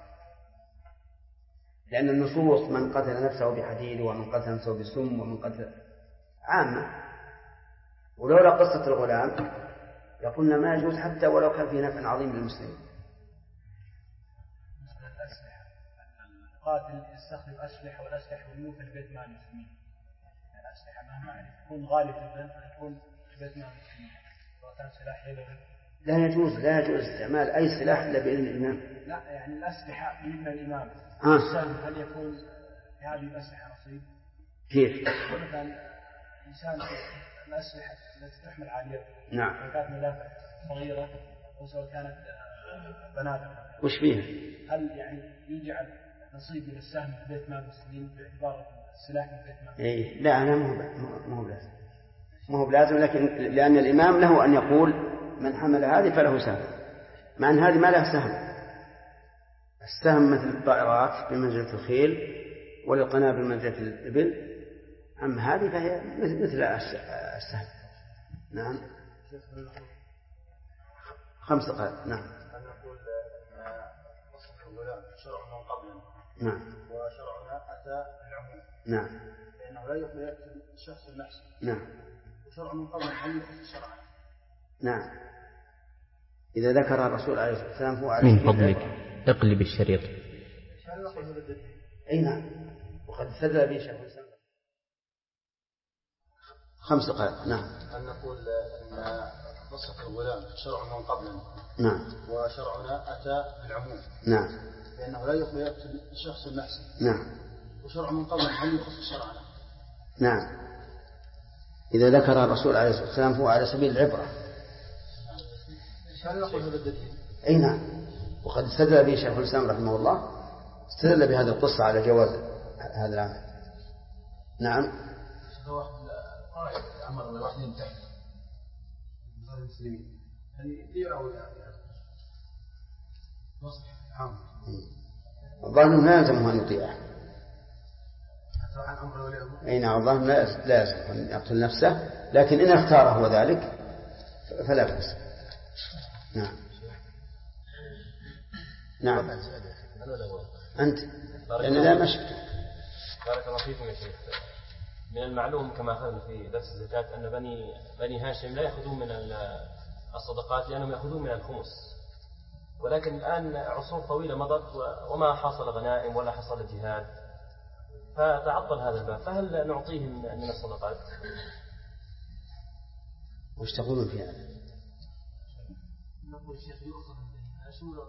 لأن النصوص من قتل نفسه بحديد ومن قتل نفسه بسم ومن قتل عامة. ولولا قصة الغلام يقولنا ما يجوز حتى ولو كان فيه نفع عظيم للمسلمين. القاتل يستخدم أسلحة والأسلحة والنوف في البيت مع المسلمين. الأسلحة مهما تكون غالية جدا تكون في بيت مع المسلمين، سواء كان سلاح يدوي. لا يجوز استعمال أي سلاح إلا بإذن الإمام. لا يعني الأسلحة بإذن الإمام. السهم هل يكون هذه الأسلحة نصيب؟ كيف؟ مثلا إنسان الأسلحة التي تحمل على اليد. نعم. سواء كانت مدافع صغيرة أو سواء كانت بنادق. وش فيها؟ هل يعني يجعل نصيب من السهم في بيت مال المسلمين باعتبار السلاح من بيت مال؟ إيه لا، أنا مو بلازم، لكن لأن الإمام له أن يقول من حمل هذه فله سهم، مع أن هذه ما لها سهم. السهم مثل الطائرات بمنزلة الخيل، والقنابل بمنزلة الإبل، أما هذه فهي مثل السهم. نعم. 5 دقائق. نعم. أن نقول وصف الغلام شرع من قبلنا. نعم. وشرعنا أتى بالعموم. نعم. لأنه لا يأتي الشخص النفسي. نعم. وشرع من قبلنا هل يخص شرعنا؟ نعم. إذا ذكر الرسول عليه الصلاة والسلام هو من فضلك اقلب الشريط. أي نعم. وقد استدل به شيخ الإسلام. 5 دقائق. نعم. أن نقول أن وصف الغلام شرع من قبلنا. نعم. وشرعنا أتى بالعموم. نعم. لأنه لا يأتي الشخص النفسي. نعم. وشرع من قبلنا هل يخص شرعنا؟ نعم. إذا ذكر الرسول عليه الصلاة والسلام هو على سبيل العبرة. هل نقول هذا الدليل؟ أي نعم. وقد استدل به شيخ الإسلام رحمه الله، استدل بهذه القصة على جواز هذا العمل. نعم. أمر الواحد ينتهي المسلمين يعني يطيعوا نصح عام. الظاهر لا يلزمه أن يطيعه. عن أمر ولي أمر. أي نعم، الظاهر لا يلزم أن يقتل نفسه، لكن إن اختاره هو ذلك فلا بأس. نعم. نعم. أنت لأن لا مشكلة. بارك الله فيكم يا شيخ. من المعلوم كما أخذنا في درس الزكاة أن بني هاشم لا يأخذون من الصدقات لأنهم يأخذون من الخمس، ولكن الآن عصور طويلة مضت وما حصل غنائم ولا حصل جهاد، فتعطل هذا الباب، فهل نعطيهم من الصدقات؟ وش تقولون في هذا؟ نقول الشيخ يؤخذ من بني هاشم ولا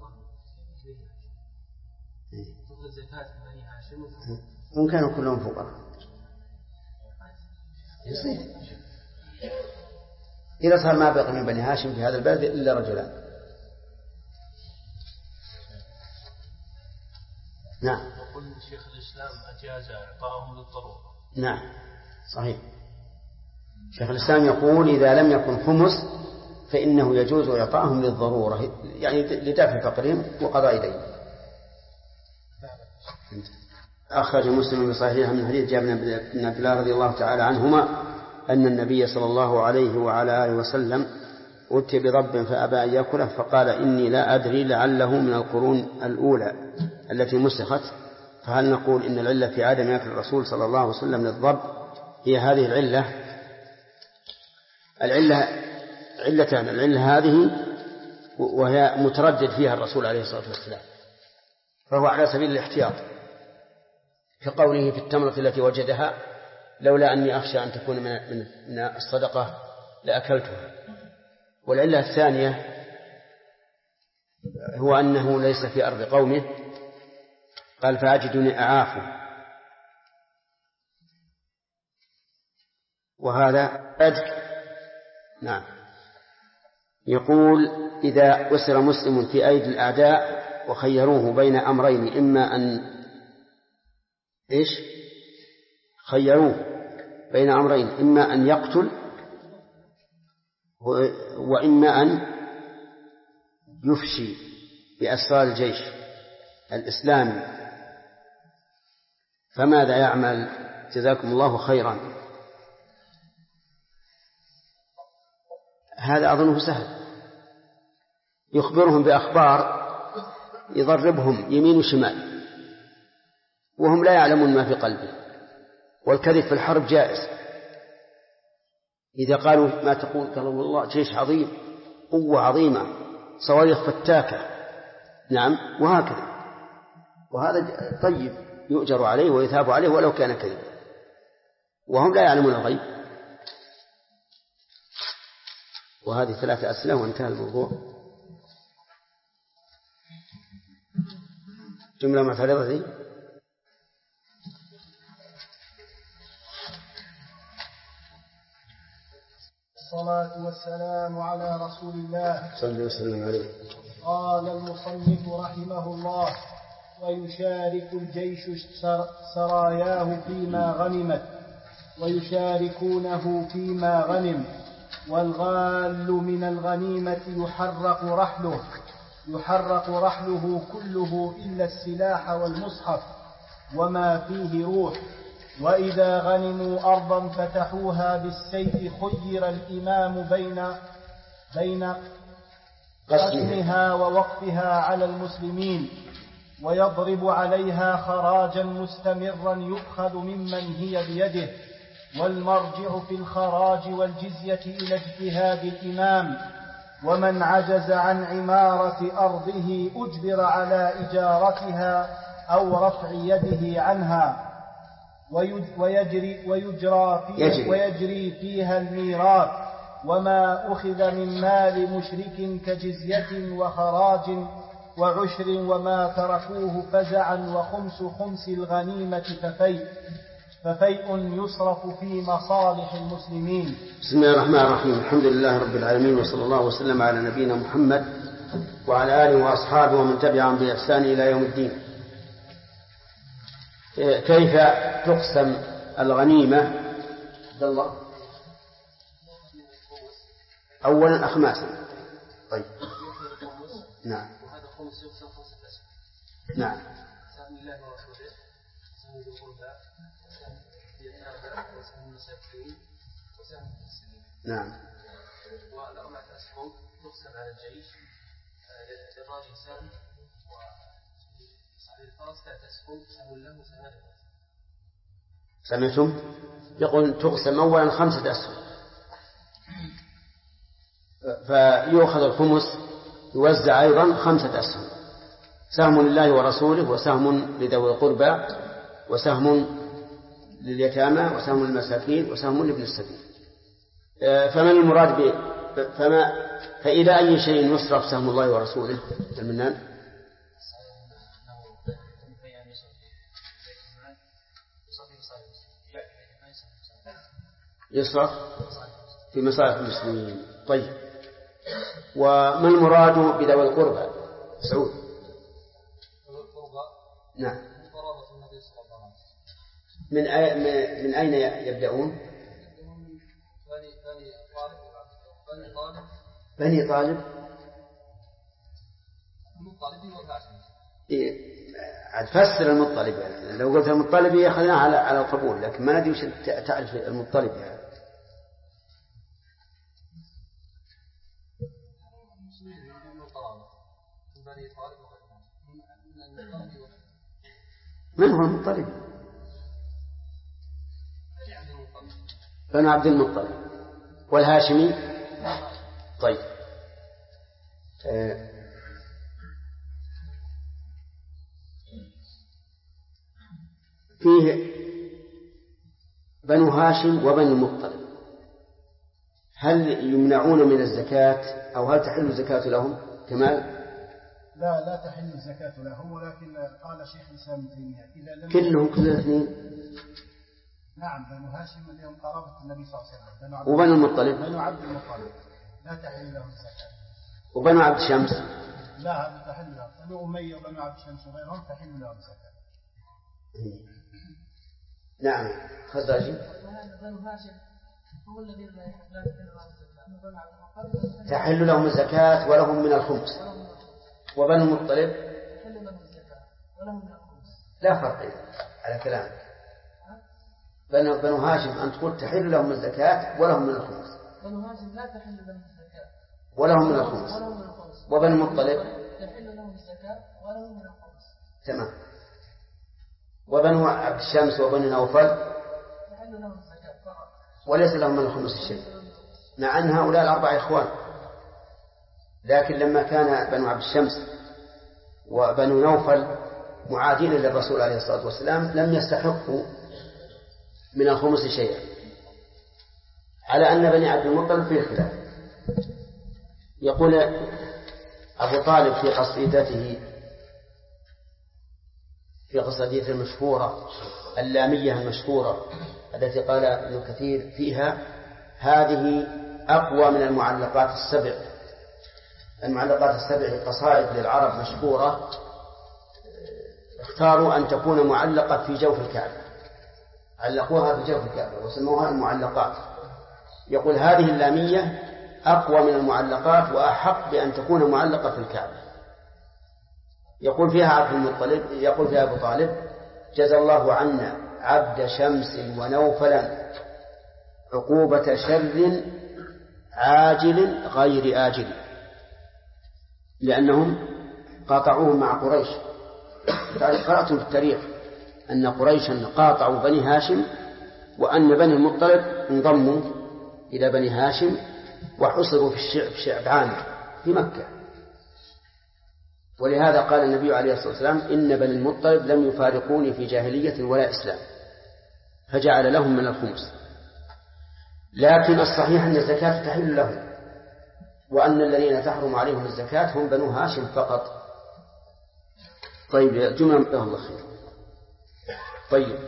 تأخذ زكاة من بني هاشم وإن كانوا كلهم فقراء يصير. إذا صار ما بقي من بني هاشم في هذا البلد إلا رجلان. نعم. يقول شيخ الإسلام أجاز إعطاءهم للضرورة. نعم صحيح. شيخ الإسلام يقول إذا لم يكن خمس فإنه يجوز إعطاءهم للضرورة، يعني لدفع فقرهم وقضاء دين. أخرج مسلم بصحيحه من حديث جابر بن عبد الله رضي الله تعالى عنهما أن النبي صلى الله عليه وعلى آله وسلم أتي بضب فأبى أن يأكله، فقال إني لا أدري لعله من القرون الأولى التي مسخت. فهل نقول إن العلة في عدم أكل الرسول صلى الله عليه وسلم للضب هي هذه العلة؟ علتان. العلة هذه وهي متردد فيها الرسول عليه الصلاة والسلام، فهو على سبيل الاحتياط كقوله في التمرة التي وجدها لولا أني أخشى أن تكون من الصدقة لأكلتها. والعلة الثانية هو أنه ليس في أرض قومه، قال فأجدني أعافه، وهذا نعم. يقول إذا أسر مسلم في أيدي الأعداء وخيروه بين أمرين، إما أن خيروه بين أمرين، إما أن يقتل وإما أن يفشي بأسرار الجيش الإسلامي، فماذا يعمل؟ جزاكم الله خيرا. هذا أظنه سهل، يخبرهم بأخبار يضربهم يمين وشمال وهم لا يعلمون ما في قلبه، والكذب في الحرب جائز. إذا قالوا ما تقول قالوا والله جيش عظيم، قوة عظيمة، صواريخ فتاكة، نعم، وهكذا، وهذا طيب يؤجر عليه ويثاب عليه ولو كان كذبا، وهم لا يعلمون الغيب. وهذه 3 أسئلة وانتهى الموضوع. جملة معترضة دي. الصلاة والسلام على رسول الله صلى الله وسلم عليه. قال المصنف رحمه الله: ويشارك الجيش سراياه فيما غنمت ويشاركونه فيما غنم، والغال من الغنيمة يحرق رحله كله إلا السلاح والمصحف وما فيه روح. وإذا غنموا أرضا فتحوها بالسيف خير الإمام بين قسمها ووقفها على المسلمين، ويضرب عليها خراجا مستمرا يؤخذ ممن هي بيده، والمرجع في الخراج والجزية إلى اجتهاد الإمام. ومن عجز عن عمارة أرضه أجبر على إجارتها أو رفع يده عنها، ويجري فيها الميراث. وما أخذ من مال مشرك كجزية وخراج وعشر وما تركوه فزعا وخمس الغنيمة ففيء يصرف في مصالح المسلمين. بسم الله الرحمن الرحيم. الحمد لله رب العالمين، وصلى الله وسلم على نبينا محمد وعلى آله وأصحابه ومن تبعهم بإحسان إلى يوم الدين. كيف تقسم الغنيمة؟ عبد الله. أولا أخماسا. طيب. نعم. وهذا خمس يقسم 5 أسهم. نعم. سهم الله ورسوله، سهم ذي القربى، وسهم اليتامى، وسهم المساكين، وسهم المسلمين. نعم. وال4 أسهم تقسم على الجيش، للراجل سهم، وصاحب الفرس 3 أسهم، سهم له وسهم له. سمعتم؟ يقول تقسم أولا 5 أسهم، فيؤخذ الخمس يوزع أيضا 5 أسهم، سهم لله ورسوله، وسهم لذوي القربى، وسهم لليتامى، وسهم للمساكين، وسهم لابن السبيل. فمن المراد فإلى أي شيء يصرف سهم الله ورسوله؟ المنان يصرف في مصالح المسلمين. طيب، وما المراد بذوي القربى؟ سعود. نعم. من أين يبدأون؟ بني طالب. تفسر المطلب، يعني لو قلت المطلب يأخذنا على القبول، لكن ما ندري وش تعرف المطلب يعني. من هو المطلب؟ بنو عبد المطلب. والهاشمي؟ طيب. فيه بنو هاشم وبنو المطلب، هل يمنعون من الزكاة أو هل تحل الزكاة لهم؟ كمال؟ لا تحل الزكاة لهم، ولكن قال شيخ الإسلام ابن تيمية إذا لم كلهم كل الاثنين. نعم، بنو هاشم اليوم قرابة النبي صلى الله عليه وسلم. وبنو المطلب؟ بنو عبد المطلب لا تحل لهم الزكاة. وبنو عبد الشمس؟ لا، هذا تحل لهم. بنو أمية وبنو عبد الشمس وغيرهم تحل لهم الزكاة. نعم. خزاجي بنو هاشم هو الذين لا تحل لهم الزكاة. تحل لهم الزكاة ولهم من الخمس. وبنو المطلب تحل لهم الزكاة ولهم من الخمس. لا فرق على كلامك. بنو هاشم أن تقول تحل لهم الزكاة ولهم من الخمس. بنو هاشم لا تحل لهم الزكاة ولهم من الخمس. وبنو المطلب تحل لهم الزكاة ولهم من الخمس. تمام. وبنو عبد الشمس وبنو نوفل تحل لهم الزكاة فقط وليس لهم من الخمس شيء، مع أن هؤلاء الأربعة إخوان، لكن لما كان بنو عبد الشمس وبنو نوفل معادين للرسول عليه الصلاة والسلام لم يستحقوا من الخمس شيئا، على أن بني عبد المطلب فيه خلاف. يقول أبو طالب في قصيدته المشهورة اللامية المشهورة التي قال ابن كثير فيها: هذه أقوى من المعلقات السبع. المعلقات السبع قصائد للعرب مشهورة، اختاروا أن تكون معلقة في جوف الكعبة، علقوها في جوف الكعبة وسموها المعلقات. يقول هذه اللامية أقوى من المعلقات وأحق بأن تكون معلقة في الكعبة. يقول فيها عبد المطلب، يقول فيها أبو طالب: جزى الله عنا عبد شمس ونوفلا عقوبة شر عاجل غير آجل، لأنهم قاطعوهم مع قريش. قرأتم في التاريخ أن قريشا قاطعوا بني هاشم، وأن بني المطلب انضموا إلى بني هاشم وحصروا في شعبان في مكة. ولهذا قال النبي عليه الصلاة والسلام: إن بني المطلب لم يفارقوني في جاهلية ولا إسلام، فجعل لهم من الخمس. لكن الصحيح أن الزكاة تحل لهم، وأن الذين تحرم عليهم الزكاة هم بنو هاشم فقط. طيب يا جملة الله خير. طيب،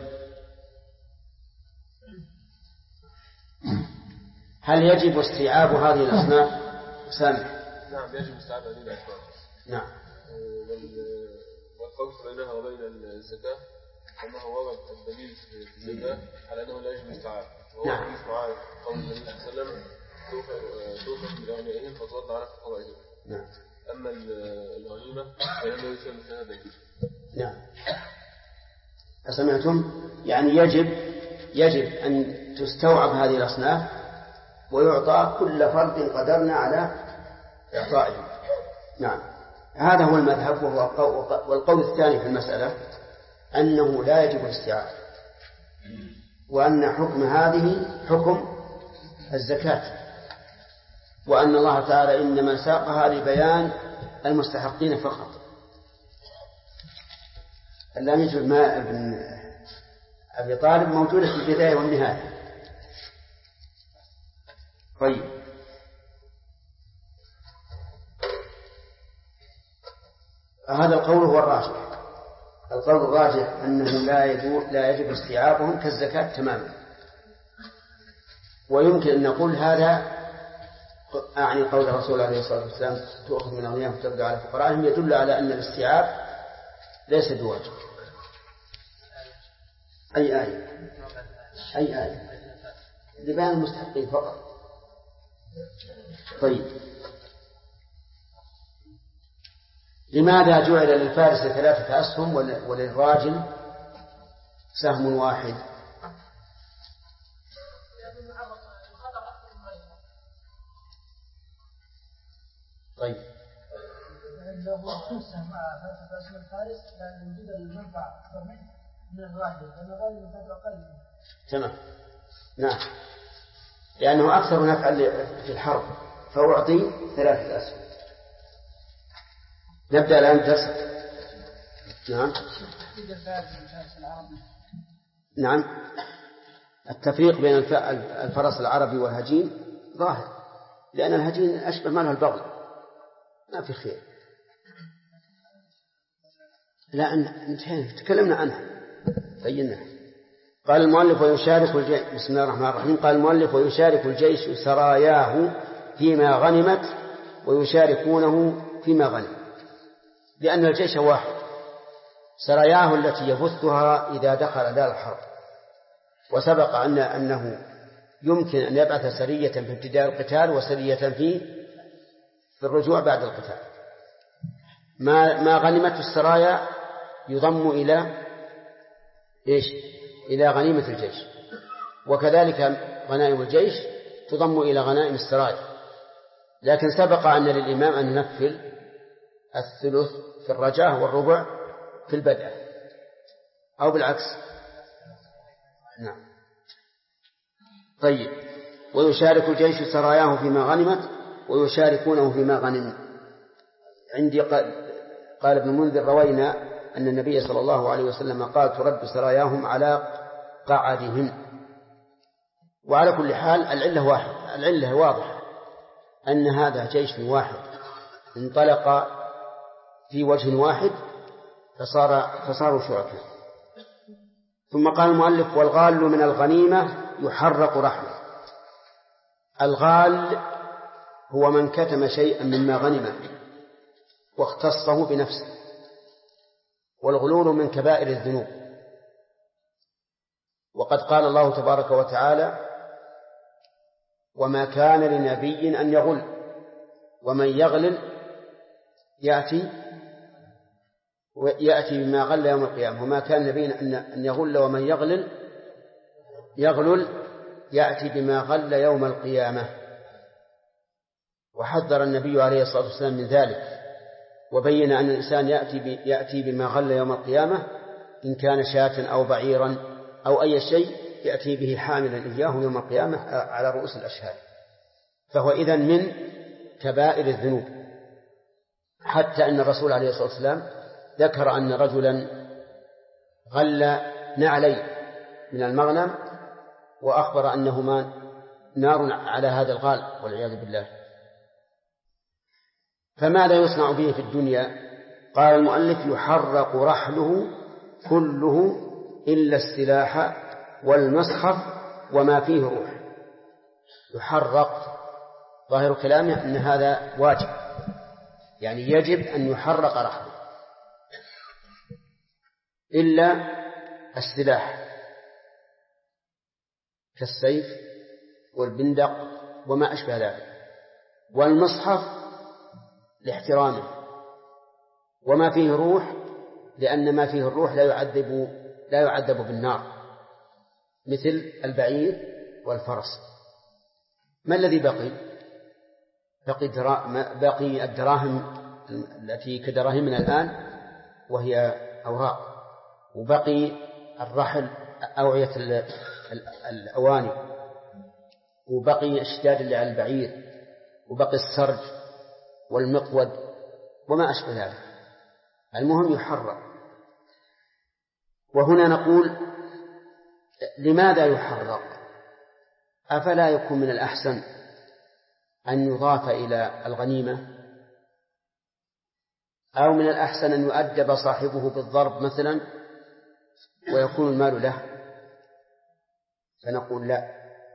هل يجب استيعاب هذه الأصناف؟ سامح. نعم، يجب استيعاب هذه الأصناف. نعم. والفرق بينها وبين الزكاة أنه ورد الدليل في الزكاة على أنه لا يجب استيعاب، وهو حديث معاذ قول النبي صلى الله عليه وسلم: توفى من أغنيائهم فترد على فقرائهم. نعم. أما الغنيمة فإنه يسلم سنتين. نعم. أسمعتم؟ يعني يجب أن تستوعب هذه الأصناف ويعطى كل فرد قدرنا على إعطائه. نعم، هذا هو المذهب. والقول الثاني في المسألة أنه لا يجب الاستيعاب، وأن حكم هذه حكم الزكاة، وأن الله تعالى إنما ساقها لبيان المستحقين فقط. اللامية الماء بن أبي طالب موجودة في البداية والنهاية. طيب، هذا القول هو الراجح. القول الراجح أنه لا يجب استيعابهم كالزكاة تماما. ويمكن أن نقول هذا أعني قول الرسول عليه الصلاة والسلام: تؤخذ من أغنيائهم وتبقى على فقرائهم، يدل على أن الاستيعاب ليس بواجب. أي آية لبيان المستحقين فقط. طيب، لماذا جعل للفارس 3 أسهم وللراجل سهم واحد؟ طيب، له سهم مع 3 أسهم الفارس لأن وجود المنفعة أكثر من الراجل، لأن الراجل ينفع أقل. تمام. نعم، لأنه أكثر نفعا في الحرب، فأعطي 3 أسهم. نبدأ الآن درس. نعم. نعم. التفريق بين الفرس العربي والهجين ظاهر، لأن الهجين أشبه منه البغل، ما في خير. لا انتهينا تكلمنا عنها بينا. قال المؤلف ويشارك الجيش، بسم الله الرحمن الرحيم، قال المؤلف ويشارك الجيش سراياه فيما غنمت ويشاركونه فيما غنم، لأن الجيش واحد، سراياه التي يبثها إذا دخل دار الحرب. وسبق أنه يمكن أن يبعث سرية في ابتداء القتال وسرية في الرجوع بعد القتال. ما غنمت السرايا يضم إلى إيش؟ إلى غنيمة الجيش، وكذلك غنائم الجيش تضم إلى غنائم السرايا. لكن سبق أن للإمام أن ينفل الثلث في الرجاء والربع في البدء، أو بالعكس. نعم. طيب. ويشارك الجيش سراياه فيما غنمت ويشاركونه فيما غنم. عندي قال ابن منذر روينا أن النبي صلى الله عليه وسلم قال ترد سراياهم على قعدهم. وعلى كل حال العلة واضحة، أن هذا جيش واحد انطلق في وجه واحد فصاروا شركاء. ثم قال المؤلف والغال من الغنيمة يحرق رحمه. الغال هو من كتم شيئا مما غنم واختصه بنفسه، والغلول من كبائر الذنوب. وقد قال الله تبارك وتعالى وما كان لنبي أن يغل ومن يغلل يأتي بما غل يوم القيامة. وما كان لنبي أن يغل ومن يغلل يأتي بما غل يوم القيامة. وحذر النبي عليه الصلاة والسلام من ذلك، وبين أن الإنسان يأتي بما غل يوم القيامة إن كان شاة أو بعيرا أو أي شيء يأتي به حاملا إياه يوم القيامة على رؤوس الأشهاد. فهو إذن من كبائر الذنوب، حتى أن الرسول عليه الصلاة والسلام ذكر أن رجلا غل نعلي من المغنم وأخبر أنهما نار على هذا الغال والعياذ بالله. فماذا يصنع به في الدنيا؟ قال المؤلف يحرق رحله كله إلا السلاح والمصحف وما فيه روح. يحرق، ظاهر كلامه أن هذا واجب، يعني يجب أن يحرق رحله إلا السلاح كالسيف والبندق وما أشبه ذلك، والمصحف لاحترامه، وما فيه روح لأن ما فيه الروح لا يعذب بالنار، مثل البعير والفرس. ما الذي بقي؟ بقي الدراهم التي كدراهمنا الآن وهي أوراق، وبقي الرحل أوعية الأواني، وبقي الشداد اللي على البعير، وبقي السرج والمقود وما أشبه ذلك. المهم يحرق. وهنا نقول لماذا يحرق؟ أفلا يكون من الأحسن أن يضاف إلى الغنيمة، أو من الأحسن أن يؤدب صاحبه بالضرب مثلا ويكون المال له؟ فنقول لا.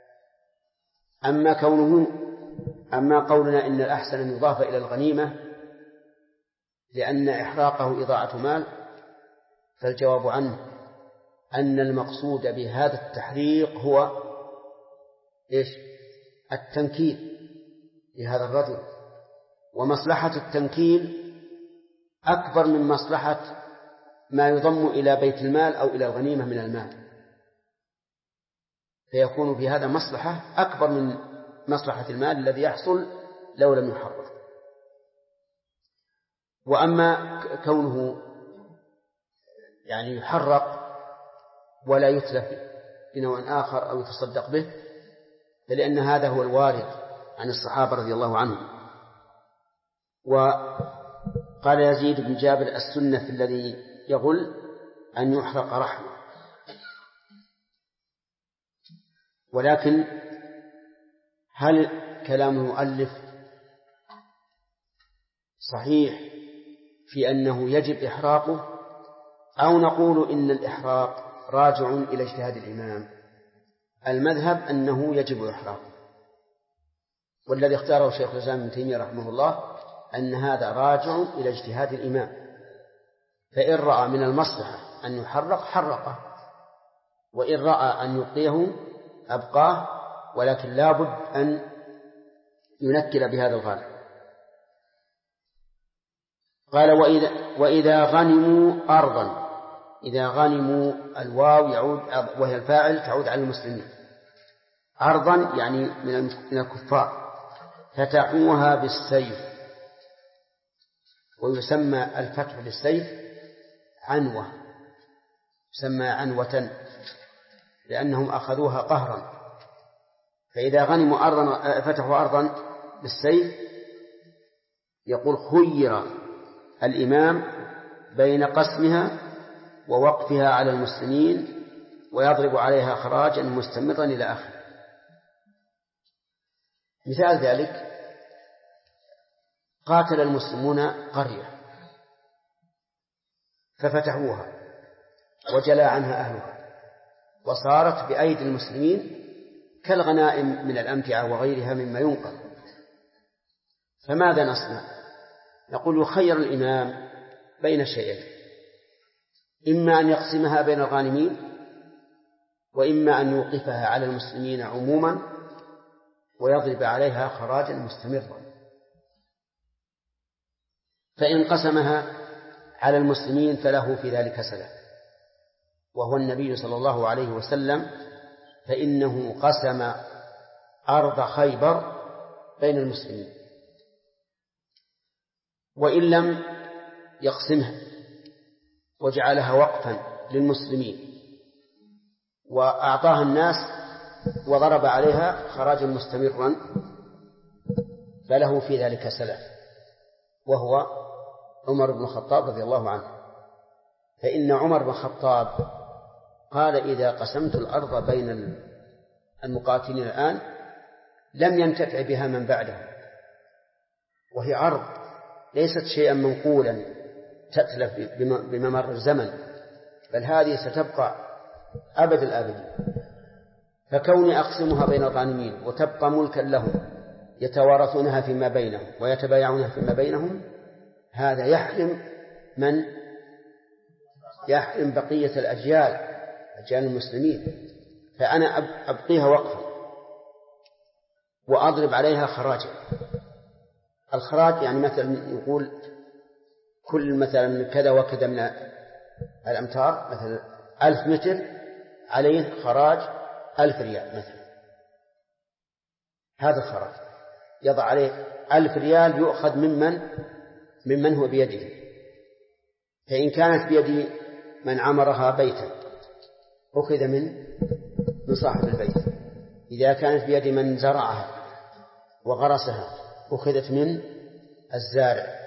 أما قولنا إن الأحسن أن يضاف إلى الغنيمة لأن إحراقه إضاعة مال، فالجواب عنه أن المقصود بهذا التحريق هو التنكيل لهذا الرجل، ومصلحة التنكيل أكبر من مصلحة ما يضم إلى بيت المال أو إلى الغنيمة من المال، فيكون في هذا مصلحة أكبر من مصلحة المال الذي يحصل لو لم يحرق. وأما كونه يعني يحرق ولا يتلف بنوع آخر أو يتصدق به، فلأن هذا هو الوارد عن الصحابة رضي الله عنهم. وقال قال يزيد بن جابر السنة في الذي يغل أن يحرق رحمه، ولكن هل كلام المؤلف صحيح في أنه يجب إحراقه، أو نقول إن الإحراق راجع إلى اجتهاد الإمام؟ المذهب أنه يجب إحراقه، والذي اختاره شيخ الإسلام ابن تيمية رحمه الله أن هذا راجع إلى اجتهاد الإمام، فإن رأى من المصلحة أن يحرق حرقه، وإن رأى أن يبقيه أبقاه، ولكن لا بد أن ينكل بهذا الغالب. قال وإذا غنموا أرضا، إذا غنموا الواو يعود وهي الفاعل تعود على المسلمين، أرضا يعني من الكفار، فتحوها بالسيف، ويسمى الفتح بالسيف عنوة، يسمى عنوة لأنهم أخذوها قهرا. فإذا غنموا أرضا فتحوا أرضا بالسيف، يقول خير الإمام بين قسمها ووقفها على المسلمين ويضرب عليها خراجا مستمرا إلى آخره. مثال ذلك قاتل المسلمون قرية ففتحوها وجلى عنها أهلها وصارت بأيدي المسلمين كالغنائم من الأمتعة وغيرها مما ينقل، فماذا نصنع؟ نقول يخير الإمام بين شيئين، إما أن يقسمها بين الغانمين، وإما أن يوقفها على المسلمين عموما ويضرب عليها خراجا مستمرا. فإن قسمها على المسلمين فله في ذلك سلف، وهو النبي صلى الله عليه وسلم، فإنه قسم أرض خيبر بين المسلمين. وإن لم يقسمها وجعلها وقفا للمسلمين وأعطاها الناس وضرب عليها خراجا مستمرا فله في ذلك سلف، وهو عمر بن الخطاب رضي الله عنه. فإن عمر بن الخطاب قال إذا قسمت الأرض بين المقاتلين الآن لم ينتفع بها من بعده، وهي أرض ليست شيئا منقولا تتلف بممر الزمن، بل هذه ستبقى أبد الآبدين. فكوني أقسمها بين الغانمين وتبقى ملكا لهم يتوارثونها فيما بينهم ويتبايعونها فيما بينهم، هذا يحرم بقية الأجيال، أجيال المسلمين. فأنا أبقيها وقفا وأضرب عليها خراجا. الخراج يعني مثلا يقول كل مثلا من كذا وكذا من الأمتار، مثلا 1000 متر عليه خراج 1000 ريال مثلا، هذا الخراج يضع عليه 1000 ريال يؤخذ ممن هو بيده. فإن كانت بيد من عمرها بيتا أخذ من صاحب البيت، إذا كانت بيد من زرعها وغرسها أخذت من الزارع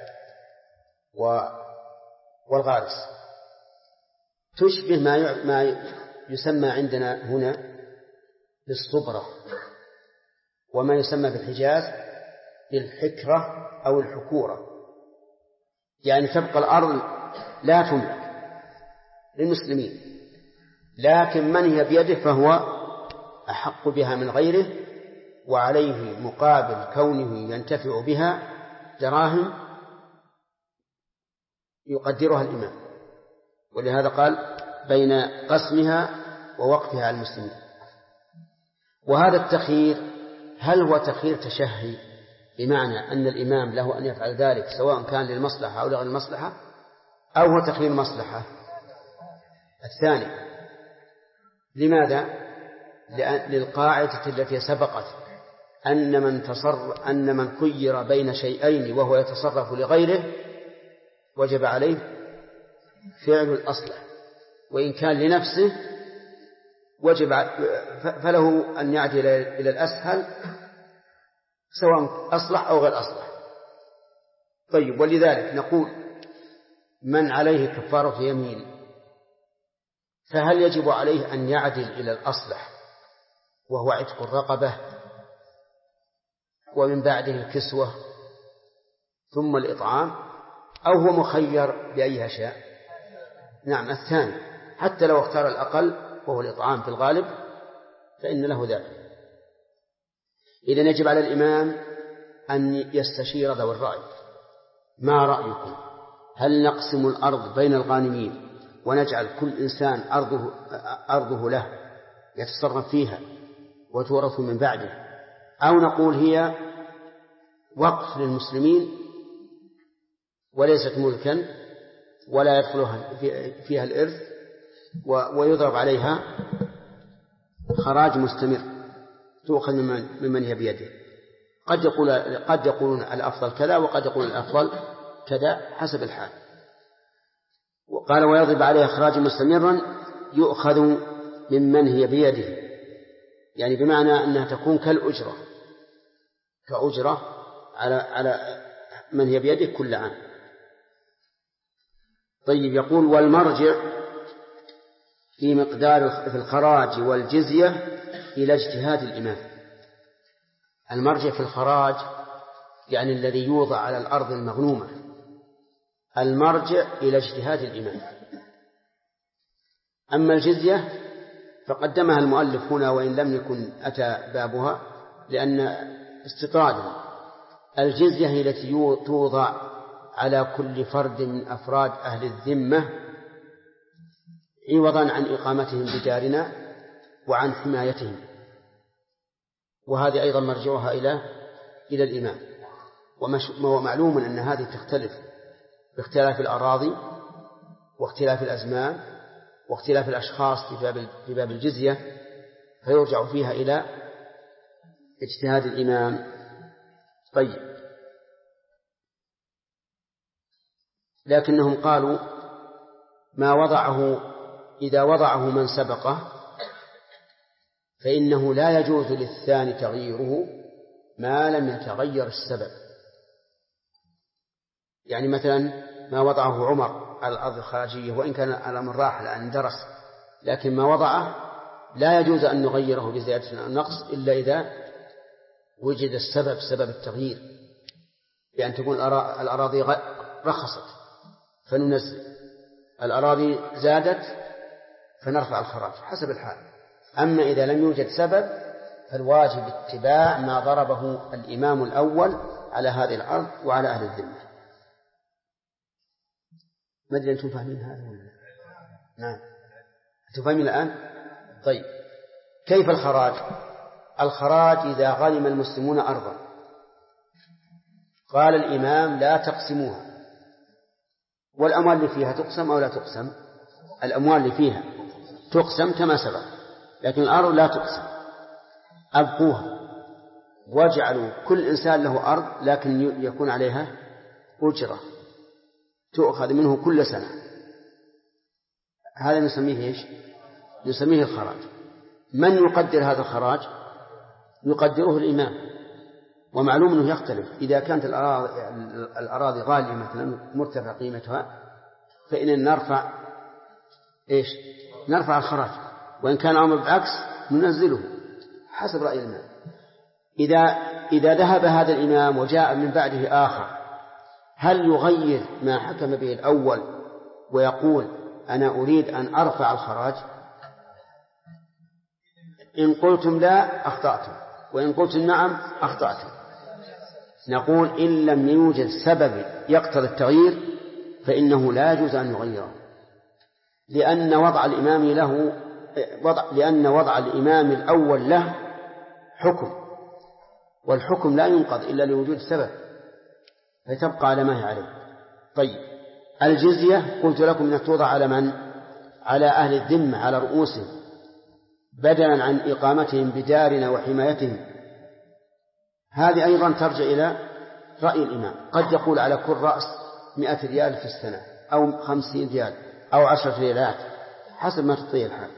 والغارس. تشبه ما يسمى عندنا هنا بالصبرة، وما يسمى بالحجاز بالحكرة أو الحكورة، يعني تبقى الأرض لا تملك للمسلمين، لكن من هي بيده فهو أحق بها من غيره، وعليه مقابل كونه ينتفع بها دراهم يقدرها الإمام. ولهذا قال بين قسمها ووقفها على المسلمين. وهذا التخيير هل هو تخيير تشهي بمعنى أن الإمام له أن يفعل ذلك سواء كان للمصلحة أو لغير المصلحة، أو هو تخيير مصلحة؟ الثاني. لماذا؟ للقاعدة التي سبقت أن من خير بين شيئين وهو يتصرف لغيره وجب عليه فعل الأصلح، وإن كان لنفسه وجب فله أن يعدل إلى الأسهل سواء أصلح أو غير أصلح. طيب، ولذلك نقول من عليه كفارة يمين، فهل يجب عليه أن يعدل إلى الأصلح وهو عتق الرقبة ومن بعده الكسوة ثم الإطعام، أو هو مخير بأيها شاء؟ نعم الثاني، حتى لو اختار الأقل وهو الإطعام في الغالب فإن له ذلك. إذن يجب على الإمام أن يستشير ذوي الرأي، ما رأيكم؟ هل نقسم الأرض بين الغانمين ونجعل كل إنسان أرضه له يتصرف فيها وتورث من بعده، أو نقول هي وقف للمسلمين وليست ملكا ولا يدخلها فيها الإرث ويضرب عليها خراج مستمر تؤخذ ممن هي بيده؟ قد يقولون الأفضل كذا وقد يقول الأفضل كذا حسب الحال. وقال ويضرب عليها خراجا مستمرا يؤخذ ممن هي بيده، يعني بمعنى أنها تكون كأجرة على من هي بيده كل عام. طيب، يقول والمرجع في مقدار في الخراج والجزية إلى اجتهاد الإمام. المرجع في الخراج يعني الذي يوضع على الأرض المغنومة، المرجع إلى اجتهاد الإمام. أما الجزية فقدمها المؤلف هنا وإن لم يكن أتى بابها لأن استطرادا. الجزية هي التي توضع على كل فرد من أفراد أهل الذمة عوضا عن إقامتهم بدارنا وعن حمايتهم، وهذه أيضا مرجعها إلى الإمام. ومعلوم أن هذه تختلف باختلاف الأراضي واختلاف الأزمان واختلاف الأشخاص في باب الجزية، فيرجع فيها إلى اجتهاد الإمام. طيب، لكنهم قالوا ما وضعه إذا وضعه من سبقه فإنه لا يجوز للثاني تغييره ما لم يتغير السبب. يعني مثلا ما وضعه عمر على الأرض الخارجية وإن كان الأمر راح لأن درس، لكن ما وضعه لا يجوز أن نغيره بزيادة أو نقص إلا إذا وجد السبب، سبب التغيير، بأن تكون الأراضي رخصت فننزل، الأراضي زادت فنرفع الخراج حسب الحال. أما إذا لم يوجد سبب فالواجب اتباع ما ضربه الإمام الأول على هذه الأرض وعلى أهل الذمة. ما أدري أنتم فاهمين هذا ولا؟ نعم، أنتم فاهمين الآن؟ طيب، كيف الخراج؟ الخراج إذا غنم المسلمون أرضا قال الإمام لا تقسموها، والأموال اللي فيها تقسم أو لا تقسم؟ الأموال اللي فيها تقسم كما سبق، لكن الأرض لا تقسم. أبقوها واجعلوا كل إنسان له أرض لكن يكون عليها أجرة تؤخذ منه كل سنة. هذا نسميه إيش؟ نسميه الخراج. من يقدر هذا الخراج؟ يقدره الإمام، ومعلوم أنه يختلف. إذا كانت الأراضي غالية مثلا مرتفع قيمتها فإن نرفع إيش؟ نرفع الخراج، وإن كان الأمر بالعكس ننزله حسب رأي الإمام. إذا ذهب هذا الإمام وجاء من بعده آخر هل يغير ما حكم به الأول ويقول أنا أريد أن أرفع الخراج؟ إن قلتم لا أخطأتم، وإن قلتم نعم أخطأتم. نقول إن لم يوجد سبب يقتضي التغيير فإنه لا يجوز أن يغيره، لأن وضع الإمام الأول له حكم، والحكم لا ينقض إلا لوجود السبب، فتبقى على ما هي عليه. طيب، الجزية قلت لكم أنها توضع على من؟ على أهل الذمة، على رؤوسهم، بدلا عن إقامتهم بدارنا وحمايتهم. هذه أيضا ترجع إلى رأي الإمام، قد يقول على كل رأس 100 ريال في السنة أو 50 ريال أو 10 ريالات حسب ما تطيع الحال.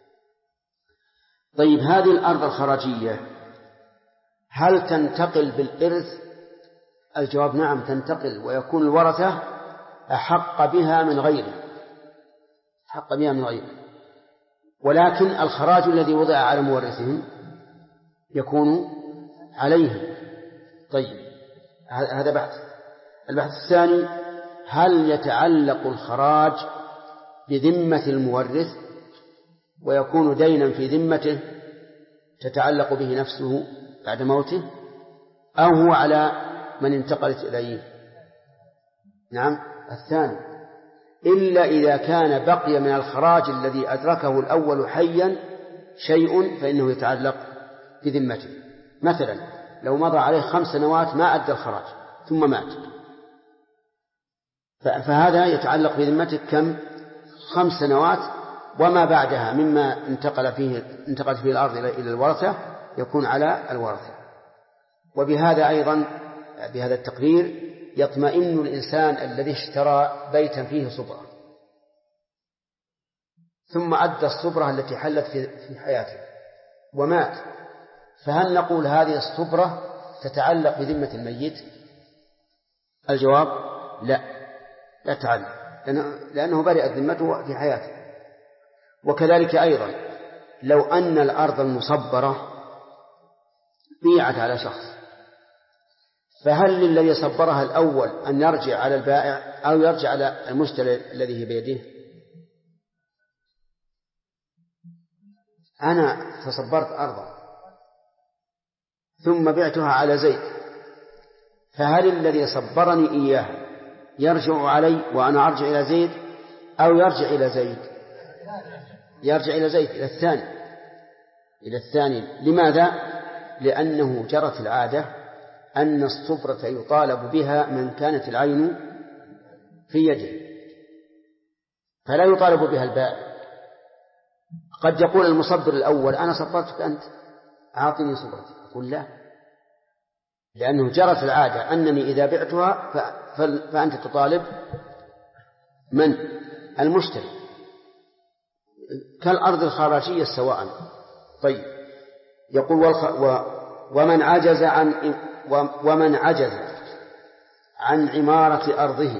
طيب، هذه الأرض الخراجية هل تنتقل بالإرث؟ الجواب نعم تنتقل، ويكون الورثة أحق بها من غيره، أحق بها من غيره، ولكن الخراج الذي وضع على مورثهم يكون عليه. طيب، هذا بحث. البحث الثاني: هل يتعلق الخراج بذمة المورث ويكون دينا في ذمته تتعلق به نفسه بعد موته، أو هو على من انتقلت إليه؟ نعم، الثاني، إلا إذا كان بقي من الخراج الذي أدركه الأول حيا شيء فإنه يتعلق بذمته. مثلا لو مضى عليه 5 سنوات ما أدى الخراج ثم مات، فهذا يتعلق بذمته كم؟ 5 سنوات، وما بعدها مما انتقلت فيه الأرض إلى الورثة يكون على الورثة. وبهذا أيضا، بهذا التقرير، يطمئن الإنسان الذي اشترى بيتا فيه صبرة ثم أدى الصبرة التي حلت في حياته ومات، فهل نقول هذه الصبرة تتعلق بذمة الميت؟ الجواب: لا تعلق، لأنه برئت ذمته في حياته. وكذلك أيضا لو أن الأرض المصبرة بيعت على شخص، فهل للذي صبرها الأول أن يرجع على البائع أو يرجع على المشتري الذي هي بيده؟ أنا تصبرت أرضا ثم بعتها على زيد، فهل الذي صبرني إياها يرجع علي وأنا أرجع إلى زيد، أو يرجع إلى زيد؟ يرجع إلى زيد، إلى الثاني. لماذا؟ لأنه جرت العادة أن الصبرة يطالب بها من كانت العين في يده، فلا يطالب بها البائع. قد يقول المصبر الأول: أنا صبرتك أنت، أعطني صبرتك. أقول لا، لأنه جرت العادة أنني إذا بعتها فأنت تطالب من؟ المشتري، كالأرض الخراجية سواء. طيب، يقول: ومن عجز عن عمارة أرضه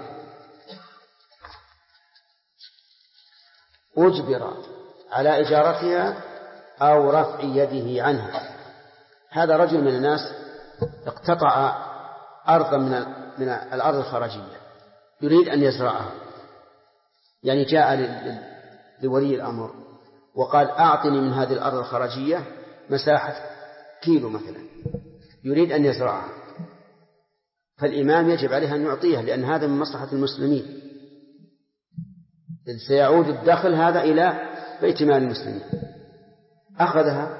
أجبر على إجارتها أو رفع يده عنها. هذا رجل من الناس اقتطع أرضا من الأرض الخراجية يريد أن يزرعها، يعني جاء لولي الأمر وقال: أعطني من هذه الأرض الخراجية مساحة كيلو مثلا، يريد أن يزرعها، فالإمام يجب عليه أن يعطيها، لأن هذا من مصلحة المسلمين، سيعود الدخل هذا إلى بيت مال المسلمين. أخذها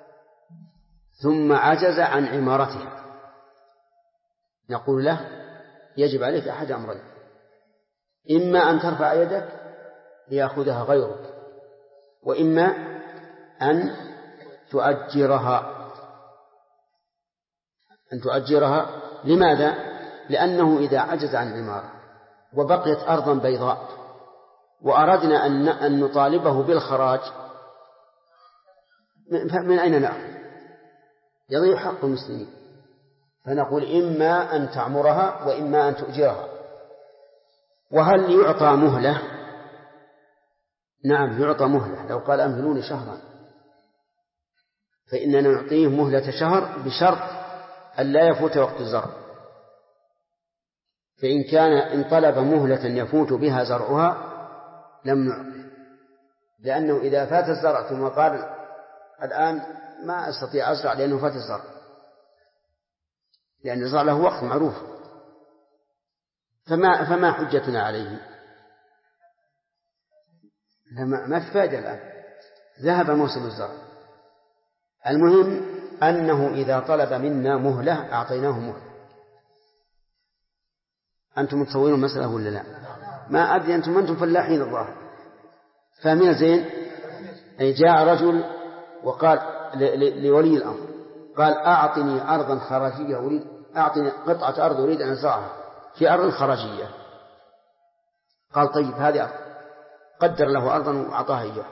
ثم عجز عن عمارتها، نقول له: يجب عليك أحد أمرين: إما أن ترفع يدك ليأخذها غيرك، وإما أن تؤجرها. لماذا؟ لأنه إذا عجز عن العمارة وبقيت أرضا بيضاء وأردنا أن نطالبه بالخراج، من أين نأخذ؟ يضيع حق المسلمين. فنقول: إما أن تعمرها وإما أن تؤجرها. وهل يعطى مهلة؟ نعم، يعطى مهلة. لو قال: أمهلوني شهرا، فإننا نعطيه مهلة شهر بشرط أن لا يفوت وقت الزرع. إن طلب مهلة يفوت بها زرعها لم نعطه، لأنه إذا فات الزرع ثم قال: الآن ما أستطيع أزرع لأنه فات الزرع، لأن الزرع له وقت معروف، فما حجتنا عليه؟ ما في فائدة الآن، ذهب موسم الزرع. المهم أنه إذا طلب منا مهلة أعطيناه مهلة. أنتم متصورون المسألة ولا لا؟ ما أدري، أنتم فلاحين الظاهر، فاهمين زين. أي جاء رجل وقال لولي الأمر، قال: أعطني أرضا خراجية، أعطني قطعة أرض أريد أن أزرعها في أرض خراجية. قال: طيب، هذه أرض. قدر له أرضا وأعطاها إياه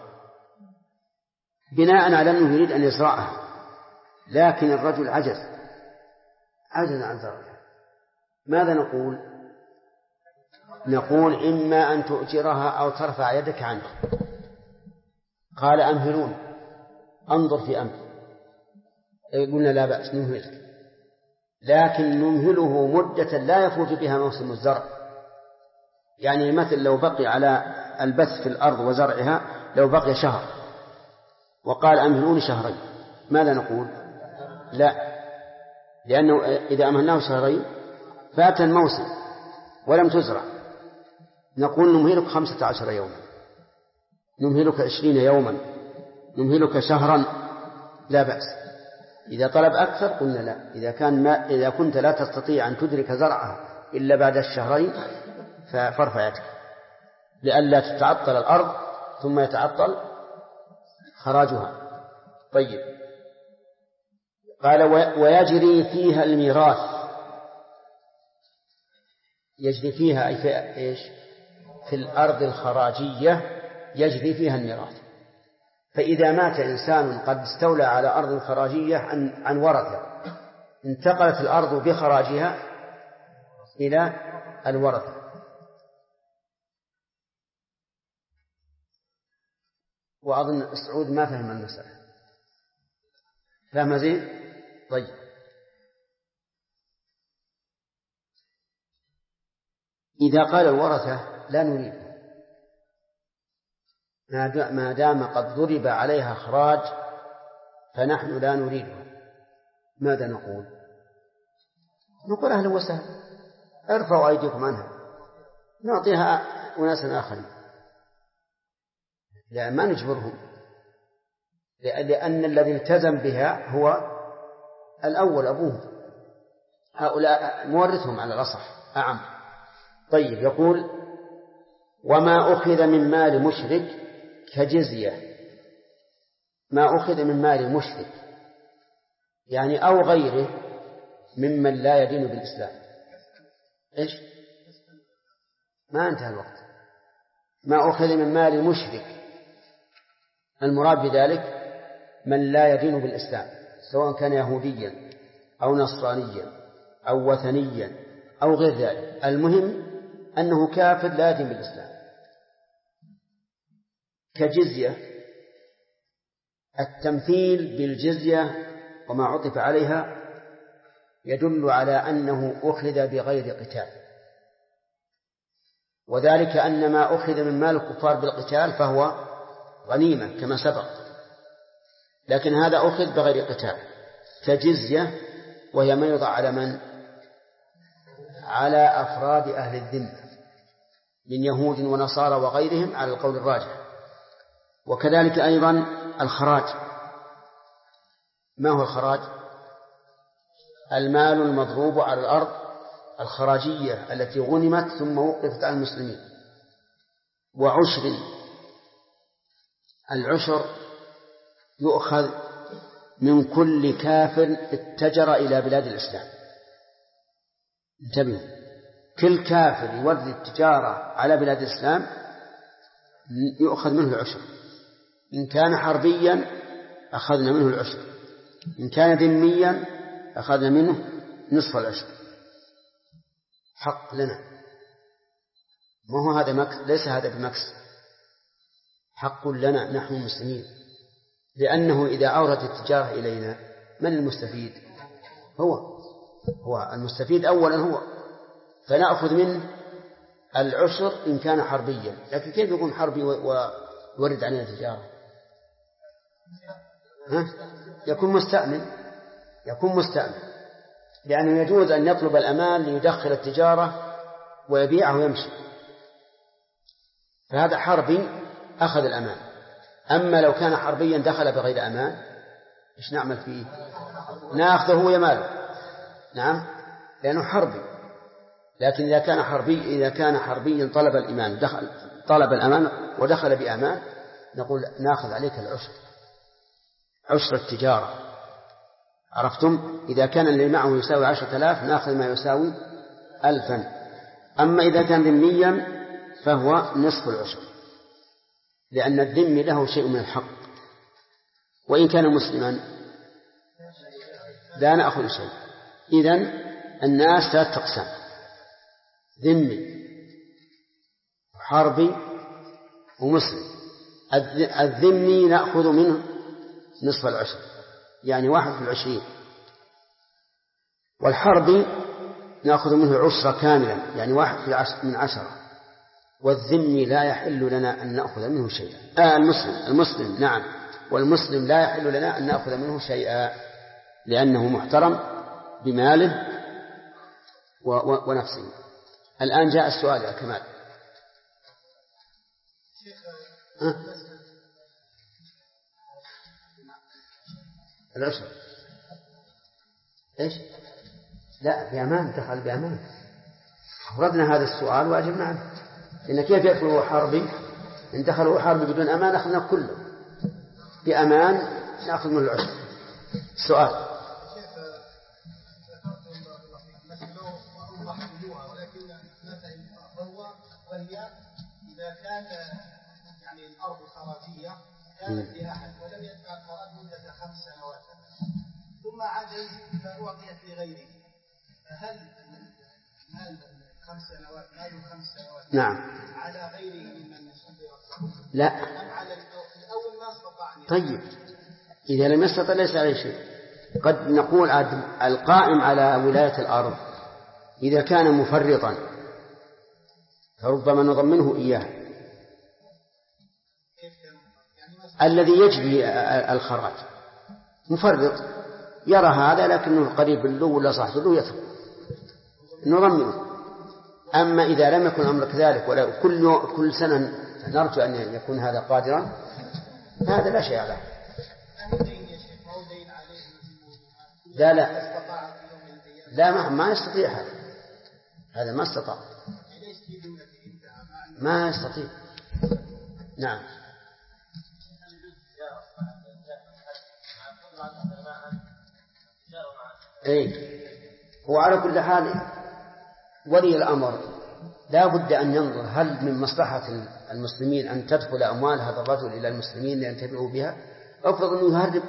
بناء على أنه يريد أن يزرعها، لكن الرجل عجز عن زرعها. ماذا نقول؟ نقول إما أن تؤجرها أو ترفع يدك عنه. قال أمهلون، أنظر في أمر، قلنا لا بأس نمهلك، لكن نمهله مدة لا يفوت بها موسم الزرع. يعني مثل لو بقي على البث في الأرض وزرعها لو بقي شهر وقال أمهلوني شهرين، ماذا نقول؟ لا، لأنه إذا أمهلناه شهرين فات الموسم ولم تزرع، نقول نمهلك 15 يوما، نمهلك 20 يوما، نمهلك شهرا، لا بأس. إذا طلب أكثر قلنا لا، إذا كنت لا تستطيع أن تدرك زرعها إلا بعد الشهرين فارفع يدك، لئلا تتعطل الأرض ثم يتعطل خراجها. طيب، قال ويجري فيها الميراث. يجري فيها أي في إيش؟ في الأرض الخراجية يجري فيها الميراث. فإذا مات إنسان قد استولى على أرض خراجية عن ورثة، انتقلت الأرض بخراجها إلى الورثة. وأظن السعود ما فهم المسألة، فهم زين؟ طيب، إذا قال الورثة لا نريد، ما دام قد ضرب عليها خراج فنحن لا نريدها، ماذا نقول؟ نقول أهلا وسهلا، ارفعوا أيديكم عنها، نعطيها أناسا آخرين، لا ما نجبرهم، لأن الذي التزم بها هو الأول أبوه، هؤلاء مورثهم على الأصح أعم. طيب، يقول وما أخذ من مال مشرك كجزية. ما أخذ من مال مشرك يعني أو غيره ممن لا يدين بالإسلام. إيش؟ ما انتهى الوقت. ما أخذ من مال مشرك، المراد بذلك من لا يدين بالإسلام، سواء كان يهوديا أو نصرانيا أو وثنيا أو غير ذلك، المهم أنه كافر لا يدين بالإسلام. كجزية، التمثيل بالجزية وما عطف عليها يدل على أنه أخذ بغير قتال، وذلك أن ما أخذ من مال الكفار بالقتال فهو غنيمة كما سبق، لكن هذا أخذ بغير قتال كجزية، وهي ما يوضع على من؟ على أفراد أهل الذمة من يهود ونصارى وغيرهم على القول الراجح. وكذلك أيضا الخراج. ما هو الخراج؟ المال المضروب على الأرض الخراجية التي غنمت ثم وقفت على المسلمين. وعشر، العشر يؤخذ من كل كافر اتجر إلى بلاد الإسلام. انتبهوا، كل كافر يورد التجارة على بلاد الإسلام يؤخذ منه العشر. إن كان حربيا أخذنا منه العشر، إن كان ذميا أخذنا منه نصف العشر. حق لنا، ما هو هذا مكس، ليس هذا بمكس، حق لنا نحن المسلمين، لأنه إذا أورد التجارة إلينا من المستفيد؟ هو المستفيد أولا هو، فنأخذ منه العشر إن كان حربيا. لكن كيف يكون حربي ويورد علينا تجارة؟ يكون مستأمن، لأنه يجوز أن يطلب الأمان ليدخل التجارة ويبيعه ويمشي، فهذا حربي أخذ الأمان. أما لو كان حربيا دخل بغير أمان إيش نعمل فيه؟ نأخذه ويماله، نعم، لأنه حربي. لكن إذا كان حربيا طلب الأمان ودخل بأمان، نقول نأخذ عليك العشر، عشر التجارة. عرفتم؟ إذا كان اللي معه يساوي 10,000 نأخذ ما يساوي 1,000. أما إذا كان ذميا فهو نصف العشر، لأن الذمي له شيء من الحق، وإن كان مسلما لا نأخذ شيء. إذن الناس 3 أقسام: ذمي حربي ومسلم. الذمي نأخذ منه نصف العشر، يعني 1/20، والحربي نأخذ منه عشرة كاملا، يعني 1/10. والذمي لا يحل لنا أن نأخذ منه شيئا. المسلم نعم، والمسلم لا يحل لنا أن نأخذ منه شيئا لأنه محترم بماله ونفسه. الآن جاء السؤال يا كمال. العشر إيش؟ لا، بأمان، دخل بأمان. أوردنا هذا السؤال وأجبنا عنه. إن كيف يدخل هو حربي؟ إن دخل هو حربي بدون أمان أخذنا كله، بأمان نأخذ منه العشر. السؤال وهي إذا كان يعني الأرض خراجية كانت لأحد ولم يدفع الخراج مدة 5 سنوات ثم عجز فأعطيت لغيره، فهل مال 5 سنوات نعم على غيره ممن يصدر؟ لا، أم على الأول ما استطاع؟ طيب إذا لم يستطع ليس عليه شيء. قد نقول القائم على ولاية الأرض إذا كان مفرطا فربما نضمنه إياه، الذي يجري الخراج مفرط يرى هذا لكنه قريب له ولا صاحب له يترك نضمنه. أما إذا لم يكن الأمر كذلك ولا كل سنة نرجو أن يكون هذا قادرا، هذا لا شيء عليه. لا ما يستطيع هذا ما استطاع، ما يستطيع. نعم. هو على كل حال ولي الأمر لا بد أن ينظر هل من مصلحة المسلمين أن تدخل أموال هذا الرجل إلى المسلمين لينتفعوا بها. أفرض أنه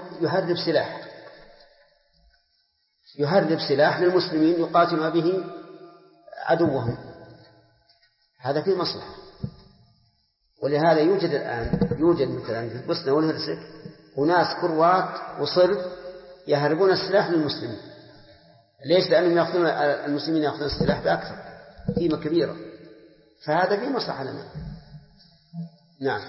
يهرب سلاح للمسلمين يقاتل به عدوهم، هذا فيه مصلحة. ولهذا يوجد مثلا في البوسنة والهرسك وناس كروات وصرب يهربون السلاح للمسلمين. ليش؟ لأنهم المسلمين يأخذون السلاح بأكثر قيمة كبيرة، فهذا فيه مصلحة لنا. نعم.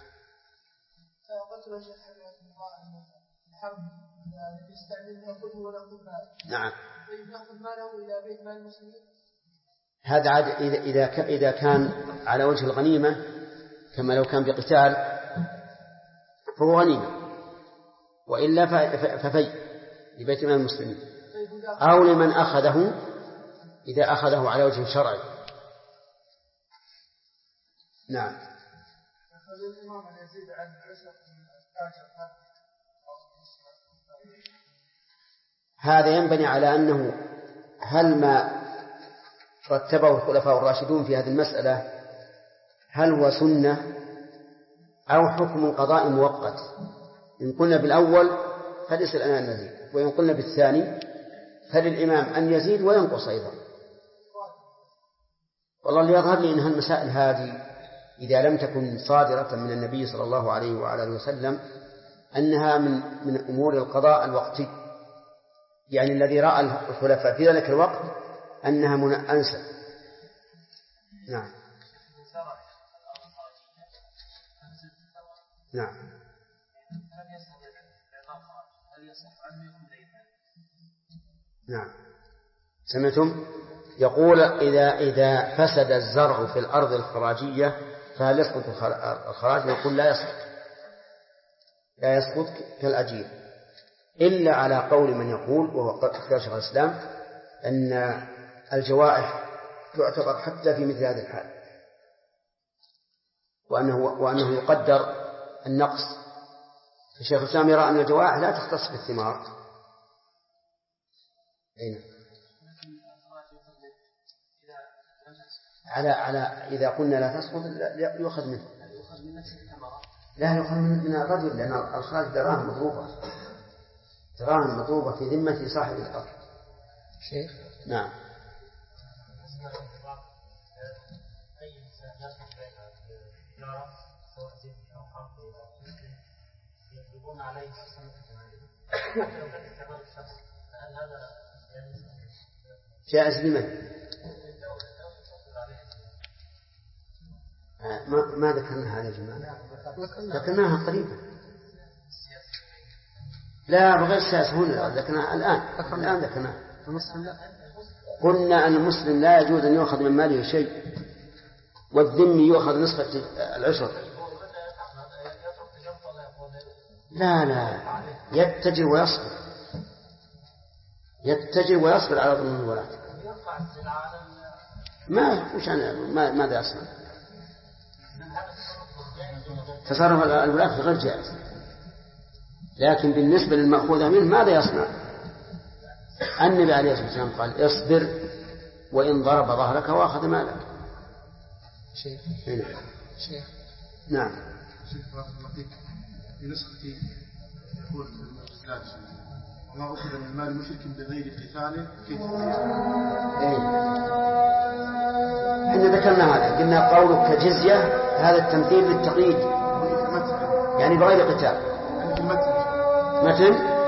نعم. هذا عاد إذا كان على وجه الغنيمة كما لو كان بقتال فهو غنيمة، وإلا ففي لبيت مال المسلمين، أو لمن أخذه إذا أخذه على وجه شرعي. نعم. هذا ينبني على أنه هل ما رتبه الخلفاء الراشدون في هذه المسألة هل هو سنة أو حكم قضاء مؤقت. إن قلنا بالأول فليس لنا أن نزيد، وإن قلنا بالثاني فللإمام أن يزيد وينقص أيضا. والله اللي يظهر لي أنها المسائل هذه إذا لم تكن صادرة من النبي صلى الله عليه وعلى آله وسلم أنها من أمور القضاء الوقتي، يعني الذي رأى الخلفاء في ذلك الوقت أنها أنسب. نعم. نعم. نعم. سمعتم؟ يقول إذا فسد الزرع في الأرض الخراجية فهل يسقط الخراج؟ يقول لا يسقط كالأجير، إلا على قول من يقول وهو اختيار شيخ الإسلام أن الجوائح تعتبر حتى في مثل هذه الحال، وأنه يقدر النقص. الشيخ الإسلام يرى أن الجوائح لا تختص بالثمار. أين؟ على إذا قلنا لا تسقط يؤخذ منه، لا يؤخذ من الرجل، لأن الخراج دراهم مضروبة في ذمة صاحب الأرض. شيخ. نعم. تجارة سواء زيت أو خمر أو يطلبون عليه حتى لو كان استعمال الشخص، فهل هذا جائز لمن؟ ما ذكرنا هذا يا جماعة، ذكرناها قريبا. لا بغير السياسة هنا ذكرناها الآن ذكرناها. قلنا أن المسلم لا يجوز أن يؤخذ من ماله شيء، والذمي يؤخذ نصف العشر. لا يتجر ويصبر على ظلم الولاة. ماذا يصنع؟ تصرف الولاة غير جائز، لكن بالنسبة للمأخوذ منه ماذا يصنع؟ النبي عليه الصلاة والسلام قال اصبر وإن ضرب ظهرك وأخذ مالك. شيخ نعم. شيخ بارك الله فيك، في نسختي يقول المعتزلات وما أخذ من مال مشرك بغير قتال كيف احنا ذكرنا هذا، قلنا قولك كجزية هذا التمثيل للتقييد، يعني بغير قتال. مثل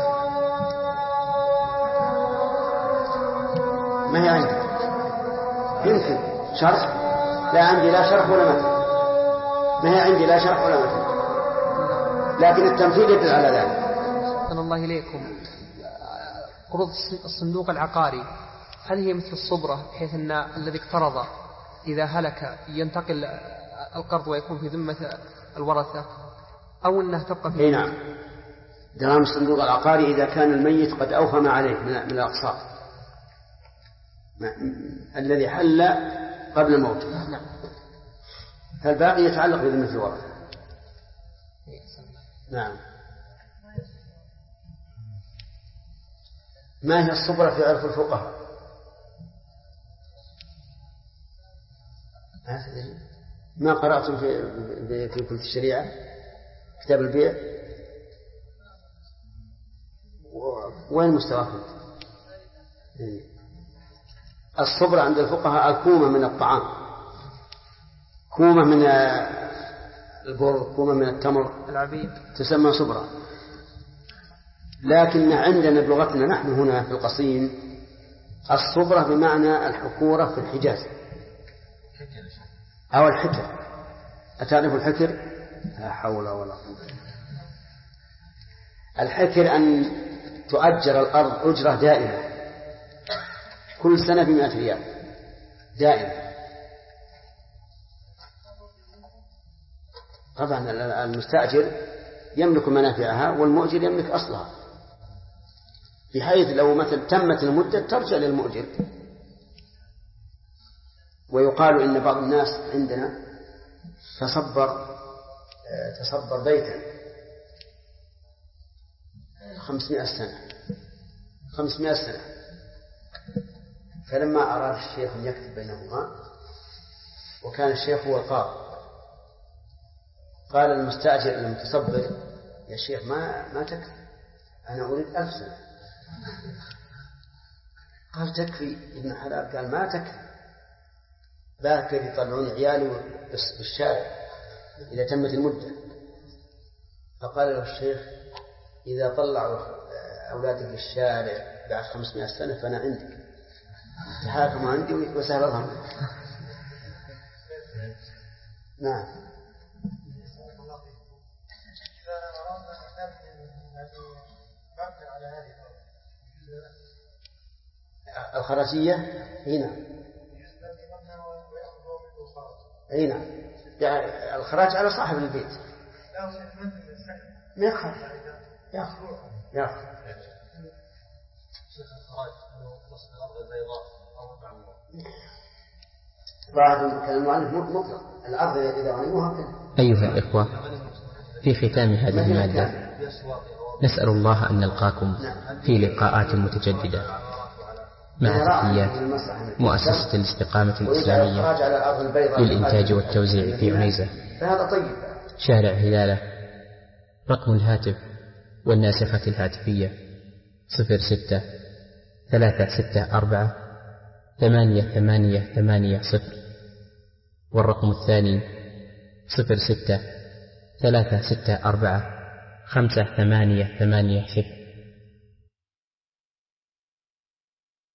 ما هي عندك؟ يمكن شرح؟ لا عندي لا شرح ولا مثل. ما هي عندي لا شرح ولا مثل، لكن التمثيل يدل على ذلك. أحسن الله إليكم. قروض الصندوق العقاري هل هي مثل الصبرة، بحيث أن الذي اقترض إذا هلك ينتقل القرض ويكون في ذمة الورثة، أو أنها تبقى في نعم، درهم الصندوق العقاري إذا كان الميت قد أوفى ما عليه من الأقساط الذي حل قبل موته، فالباقي يتعلق بذمة الورثة. نعم. ما هي الصبرة في عرف الفقهاء؟ ما قرأتم في كتب الشريعة كتاب البيع؟ وين مستواكم؟ الصبرة عند الفقهاء الكومة من الطعام، كومة من البر، كومة من التمر، العبيد تسمى صبرة. لكن عندنا بلغتنا نحن هنا في القصيم الصبرة بمعنى الحكورة في الحجاز أو الحكر. أتعرف الحكر؟ لا حول ولا قوة. الحكر أن تؤجر الأرض أجرة دائمة كل سنة ب100 ريال دائما. طبعا المستأجر يملك منافعها والمؤجر يملك أصلها، بحيث لو مثل تمت المدة ترجع للمؤجر. ويقال إن بعض الناس عندنا تصبر بيتا 500 سنة، فلما أراد الشيخ أن يكتب بينهما وكان الشيخ هو القاضي قال المستأجر المتصبر يا شيخ ما تكفي، أنا أريد 1000 سنة. قال تكفي ابن حلال، قال ما تكفي، باكر يطلعون عيالي بالشارع إذا تمت المدة. فقال له الشيخ إذا طلعوا أولادك للشارع بعد 500 سنة فأنا عندك، تحاكموا عندي وسهل الأمر. نعم. الخراجية هنا يعني الخراج على صاحب البيت ما يخرج ياخذ. ظاهر كان المؤلف مطلق الأرض إذا غنموها كذا. أيها الإخوة، في ختام هذه المادة نسأل الله أن نلقاكم في لقاءات متجددة مع تحيات مؤسسة الاستقامة الإسلامية للإنتاج والتوزيع في عنيزة، شارع هلالة. رقم الهاتف والناسخة الهاتفية 06-364-8880، والرقم الثاني 06 364 5880.